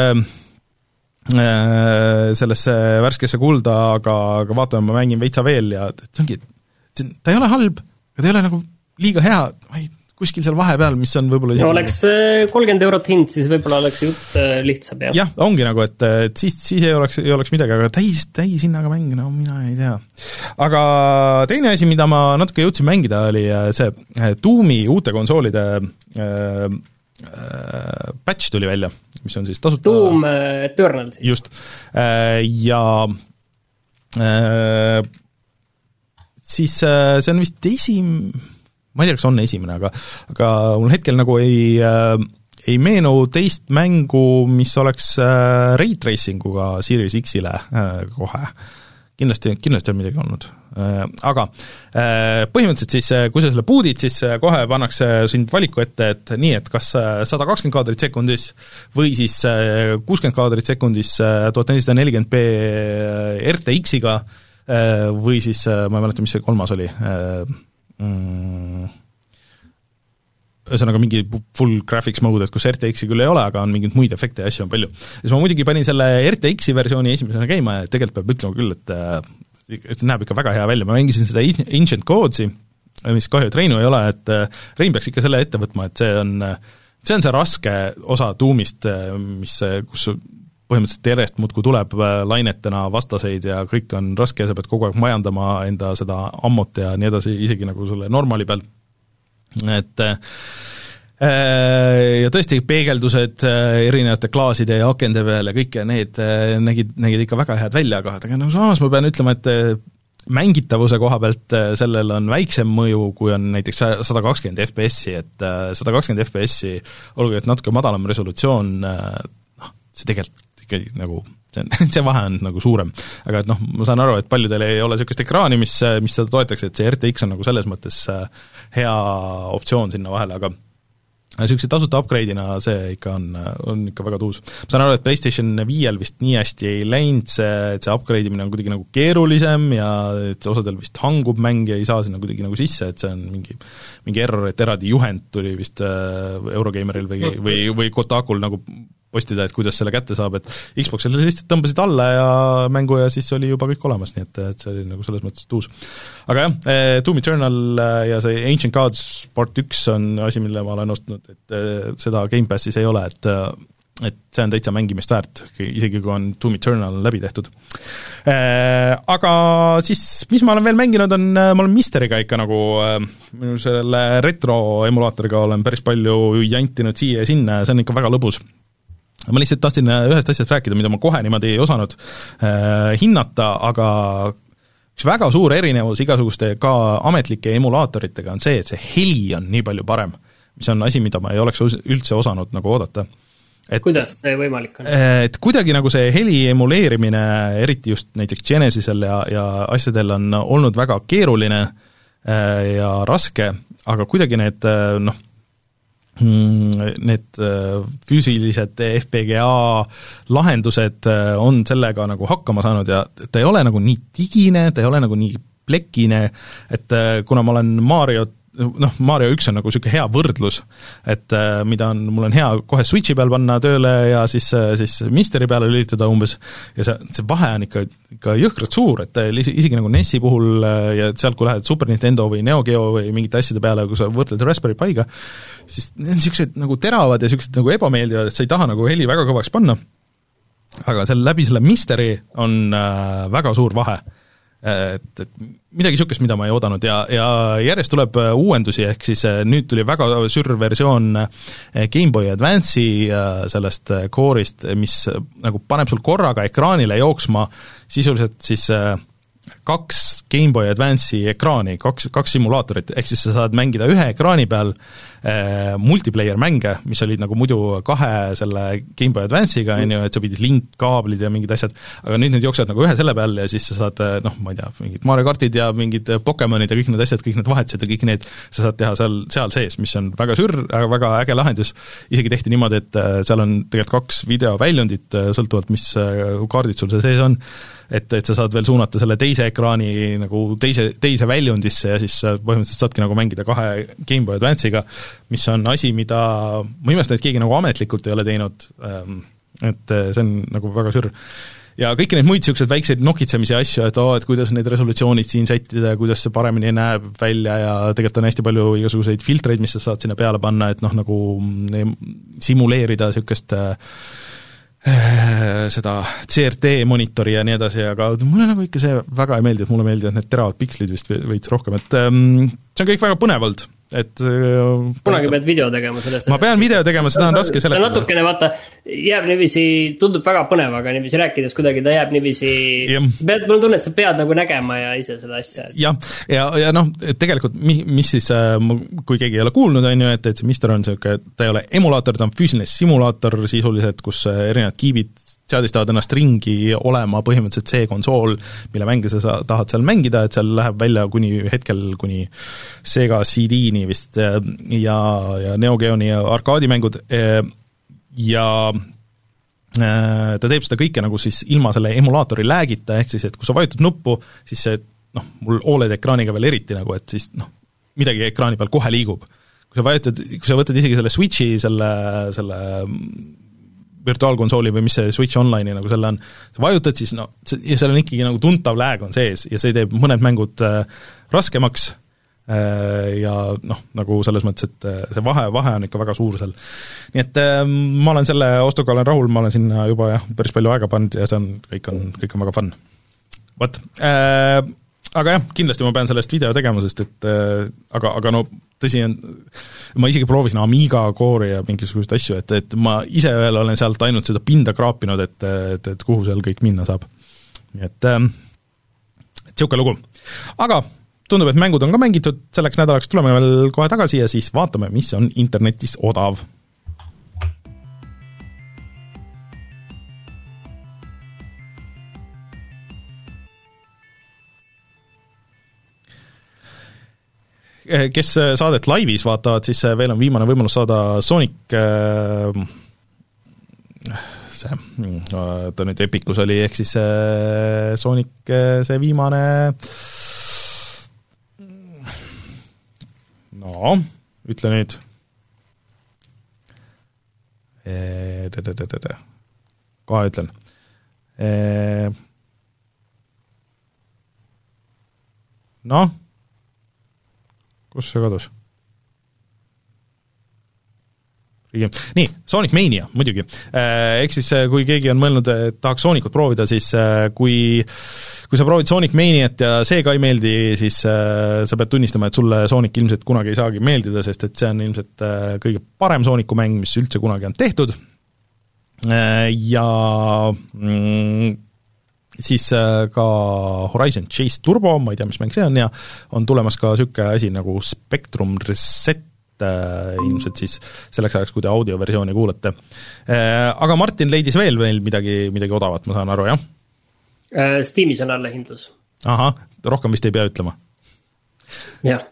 sellesse värskesse kulda, aga, aga vaatame, ma mängin veitsa veel ja see ongi, ta ei ole halb, aga ta ei ole nagu liiga hea, ma ei, kuskil seal vahepeal, mis on võib-olla no oleks kolmkümmend eurot hind, siis võib-olla oleks jutt lihtsam, jah. jah, ongi nagu, et, et siis, siis ei oleks, ei oleks midagi, aga täis, täis hinnaga mäng, no mina ei tea. Aga teine asi, mida ma natuke jõudsin mängida, oli see Doomi uute konsoolide äh, äh, patch tuli välja, mis on siis tasuta Doom Eternal siis. Just. Ja siis see on vist esim-, ma ei tea, kas on esimene, aga aga mul hetkel nagu ei, ei meenu teist mängu, mis oleks Ray Tracinguga Series X-ile kohe. Kindlasti, kindlasti on midagi olnud. Aga põhimõtteliselt siis, kui sa selle bootid, siis kohe pannakse sind valiku ette, et nii, et kas sada kakskümmend kaadrit sekundis või siis kuuskümmend kaadrit sekundis tuhat nelisada nelikümmend p R T X-iga või siis, ma ei mäleta, mis see kolmas oli, ühesõnaga mingi full graphics mode, et kus R T X-i küll ei ole, aga on mingeid muid efekte ja asju on palju. Ja siis ma muidugi panin selle R T X-i versiooni esimesena käima ja tegelikult peab ütlema küll, et, et näeb ikka väga hea välja. Ma mängisin seda Ancient Codes'i, mis kahju, et Reinu ei ole, et Rein peaks ikka selle ette võtma, et see on see, on see raske osa Doomist, mis, kus põhimõtteliselt järjest muudkui tuleb lainetena vastaseid ja kõik on raske ja sa pead kogu aeg majandama enda seda ammut ja nii edasi, isegi nagu selle normali peal. Et ja tõesti peegeldused erinevate klaaside ja akende peal ja kõik need nägid, nägid ikka väga head välja, aga, aga no samas ma pean ütlema, et mängitavuse koha pealt sellel on väiksem mõju, kui on näiteks sada kakskümmend F P S-i, et sada kakskümmend F P S-i, olgu et natuke madalam resolutsioon, noh, see tegelikult ikkagi nagu see, on, see vahe on nagu suurem. Aga et noh, ma saan aru, et paljudel ei ole niisugust ekraani, mis, mis seda toetaks, et see R T X on nagu selles mõttes hea optsioon sinna vahele, aga niisuguse tasuta upgrade'ina see ikka on, on ikka väga tuus. Ma saan aru, et PlayStation viiel vist nii hästi ei läinud, see, et see upgrade'imine on kuidagi nagu keerulisem ja et osadel vist hangub mäng ja ei saa sinna kuidagi nagu sisse, et see on mingi, mingi error, et eraldi juhend tuli vist Eurogeimeril või, või, või Kotakul nagu postida, et kuidas selle kätte saab, et Xboxile lihtsalt tõmbasid alla ja mängu ja siis oli juba kõik olemas, nii et, et see oli nagu selles mõttes tuus. Aga jah, Doom Eternal ja see Ancient Gods Part üks on asi, mille ma olen ostnud, et seda Game Passis ei ole, et et see on täitsa mängimist väärt, isegi kui on Doom Eternal läbi tehtud. Aga siis, mis ma olen veel mänginud, on, ma olen Mysteriga ikka nagu selle retro-emulaatoriga olen päris palju jantinud siia ja sinna ja see on ikka väga lõbus. Ma lihtsalt tahtsin ühest asjast rääkida, mida ma kohe niimoodi ei osanud äh, hinnata, aga üks väga suur erinevus igasuguste ka ametlike emulaatoritega on see, et see heli on nii palju parem, mis on asi, mida ma ei oleks üldse osanud nagu oodata. Et, kuidas see võimalik on? Et kuidagi nagu see heli emuleerimine, eriti just näiteks Genesisel ja, ja asjadel on olnud väga keeruline äh, ja raske, aga kuidagi need noh, need füüsilised F P G A lahendused on sellega nagu hakkama saanud ja ta ei ole nagu nii digine, ta ei ole nagu nii plekine, et kuna ma olen Mario noh, Mario üks on nagu niisugune hea võrdlus, et mida on, mul on hea kohe Switchi peal panna tööle ja siis, siis Misteri peale lülitada umbes, ja see, see vahe on ikka, ikka jõhkralt suur, et isegi nagu NES-i puhul ja sealt, kui lähed Super Nintendo või Neo Geo või mingite asjade peale, kui sa võrdled Raspberry Piga, siis need on niisugused nagu teravad ja niisugused nagu ebameeldivad, et sa ei taha nagu heli väga kõvaks panna, aga selle läbi selle Misteri on äh, väga suur vahe. Et, et midagi niisugust, mida ma ei oodanud ja, ja järjest tuleb uuendusi, ehk siis nüüd tuli väga sür versioon Game Boy Advance'i sellest core'ist, mis nagu paneb sul korraga ekraanile jooksma sisuliselt siis kaks Game Boy Advance'i ekraani, kaks, kaks simulaatorit, ehk siis sa saad mängida ühe ekraani peal äh, multiplayer mänge, mis olid nagu muidu kahe selle Game Boy Advance'iga, on ju, et sa pidid link-kaablid ja mingid asjad, aga nüüd need jooksevad nagu ühe selle peal ja siis sa saad, noh, ma ei tea, mingid Mario kartid ja mingid Pokemonid ja kõik need asjad, kõik need vahetused ja kõik need sa saad teha seal, seal sees, mis on väga sür, aga väga äge lahendus. Isegi tehti niimoodi, et seal on tegelikult kaks videoväljundit, sõltuvalt mis kaardid sul see sees on, et, et sa saad veel suunata selle teise ekraani nagu teise, teise väljundisse ja siis põhimõtteliselt saadki nagu mängida kahe Game Boy Advance'iga, mis on asi, mida ma imestan, et keegi nagu ametlikult ei ole teinud, et see on nagu väga sür. Ja kõiki neid muid niisugused väikseid nokitsemisi asju, et oo, et kuidas need resolutsioonid siin sättida ja kuidas see paremini näeb välja ja tegelikult on hästi palju igasuguseid filtreid, mis sa saad sinna peale panna, et noh, nagu simuleerida niisugust seda C R T monitori ja nii edasi, aga mulle nagu ikka see väga ei meeldi, et mulle meeldivad need teravad pikslid vist veits rohkem, et um, see on kõik väga põnev olnud, et kunagi pead video tegema sellest. Ma pean video tegema, seda on raske seletada. Natukene vaata, jääb niiviisi, tundub väga põnev, aga niiviisi rääkides kuidagi ta jääb niiviisi, pead, mul on tunne, et sa pead nagu nägema ja ise seda asja. Ja, ja, ja noh, tegelikult mis, mis siis, kui keegi ei ole kuulnud, on ju, et, et see Mister on selline, ta ei ole emulaator, ta on füüsiline simulaator sisuliselt, kus erinevad kiibid seadistavad ennast ringi olema põhimõtteliselt see konsool, mille mänge sa tahad seal mängida, et seal läheb välja kuni hetkel kuni Sega C D-ni vist ja, ja Neo Geoni arkaadimängud ja ta teeb seda kõike nagu siis ilma selle emulaatori läägita, ehk siis, et kui sa vajutad nuppu, siis see, noh, mul O L E D-ekraaniga veel eriti nagu, et siis noh, midagi ekraani peal kohe liigub. Kui sa vajutad, kui sa võtad isegi selle Switchi, selle, selle virtuaalkonsooli või mis see Switch Online'i nagu selle on, sa vajutad siis, no, ja seal on ikkagi nagu tuntav lääg on sees ja see teeb mõned mängud äh, raskemaks äh, ja noh, nagu selles mõttes, et äh, see vahe, vahe on ikka väga suur seal. Nii et äh, ma olen selle ostuga olen rahul, ma olen sinna juba jah, päris palju aega pannud ja see on, kõik on, kõik on väga fun. Vot, äh, aga jah, kindlasti ma pean sellest video tegema, sest et äh, aga, aga no tõsi on, ma isegi proovisin Amiga Core'i ja mingisugust asju, et, et ma ise veel olen sealt ainult seda pinda kraapinud, et, et, et kuhu seal kõik minna saab. Nii et, et siuke lugu. Aga tundub, et mängud on ka mängitud, selleks nädalaks tuleme veel kohe tagasi ja siis vaatame, mis on internetis odav. Kes saadet laivis vaatavad, siis veel on viimane võimalus saada Sonic see, ta nüüd Epicus oli, ehk siis Sonic see viimane no, ütle nüüd kohe ütlen noh kus see kadus? Nii, Sonic Mania, muidugi. Ehk siis, kui keegi on mõelnud, et tahaks Sonicut proovida, siis kui, kui sa proovid Sonic Maniat ja see ka ei meeldi, siis sa pead tunnistama, et sulle Sonic ilmselt kunagi ei saagi meeldida, sest et see on ilmselt kõige parem Sonicu mäng, mis üldse kunagi on tehtud. Ja mm, siis ka Horizon Chase Turbo, ma ei tea, mis mäng see on, ja on tulemas ka niisugune asi nagu Spectrum Reset, äh, ilmselt siis selleks ajaks, kui te audioversiooni kuulate. Äh, aga Martin leidis veel veel midagi, midagi odavat, ma saan aru, jah? Äh, Steamis on allahindlus. Ahah, rohkem vist ei pea ütlema. Jah.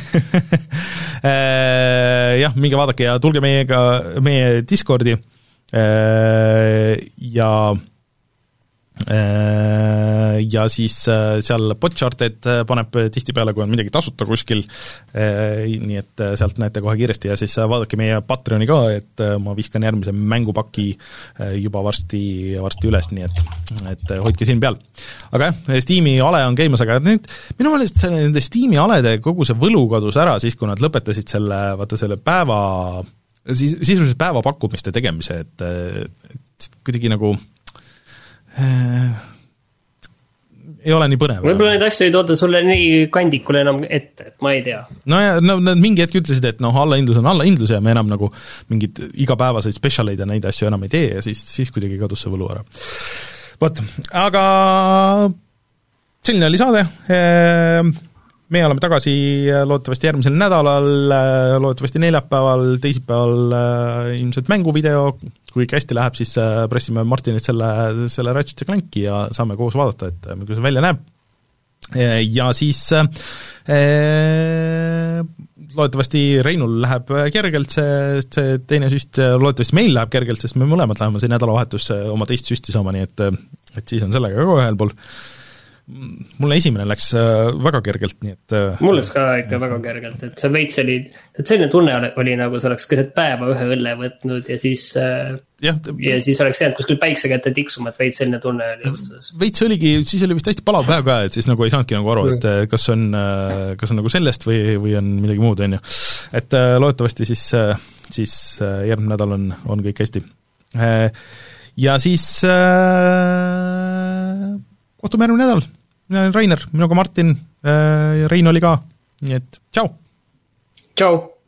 äh, jah, minge vaadake ja tulge meiega, meie Discordi äh, ja ja siis seal Botcharted paneb tihtipeale, kui on midagi tasuta kuskil, nii et sealt näete kohe kiiresti ja siis vaadake meie Patreoni ka, et ma viskan järgmise mängupaki juba varsti, varsti üles, nii et, et hoidke silm peal. Aga jah, Steam'i ale on käimas, aga need, minu meelest nende Steam'i alede kogu see võlu kadus ära siis, kui nad lõpetasid selle, vaata selle päeva, siis, sisuliselt päeva pakkumiste tegemise, et, et kuidagi nagu Äh, ei ole nii põnev. Võib-olla neid asju ei tooda sulle nii kandikule enam ette, et ma ei tea. No ja no, nad mingi hetk ütlesid, et noh, allahindlus on allahindlus ja me enam nagu mingid igapäevaseid specialeid ja neid asju enam ei tee ja siis, siis kuidagi kadus see võlu ära. Vot, aga selline oli saade. Me oleme tagasi loodetavasti järgmisel nädalal, loodetavasti neljapäeval, teisipäeval ilmselt mänguvideo, kui hästi läheb, siis pressime Martinit selle, selle Ratchet ja Clanki ja saame koos vaadata, et kui see välja näeb. Ja siis ee, loodetavasti Reinul läheb kergelt see, see teine süst, loodetavasti meil läheb kergelt, sest me mõlemad läheme see nädalavahetus oma teist süsti saama, nii et, et siis on sellega ka ühel pool. Mulle esimene läks väga kergelt, nii et mul läks ka ikka ja. väga kergelt, et see veits oli, et selline tunne oli nagu see oleks keset päeva ühe õlle võtnud ja siis ja, ja siis oleks jäänud kuskil päikse kätte tiksuma, et veits selline tunne oli jõustus. Veits oligi, siis oli vist hästi palav päev ka, et siis nagu ei saanudki nagu aru, et kas on, kas on nagu sellest või, või on midagi muud, on ju. Et loodetavasti siis, siis järgmine nädal on, on kõik hästi. Ja siis kohtume järgmine nädal. Mina olen Rainer, minuga Martin ja Rein oli ka, nii et tšau! Tšau!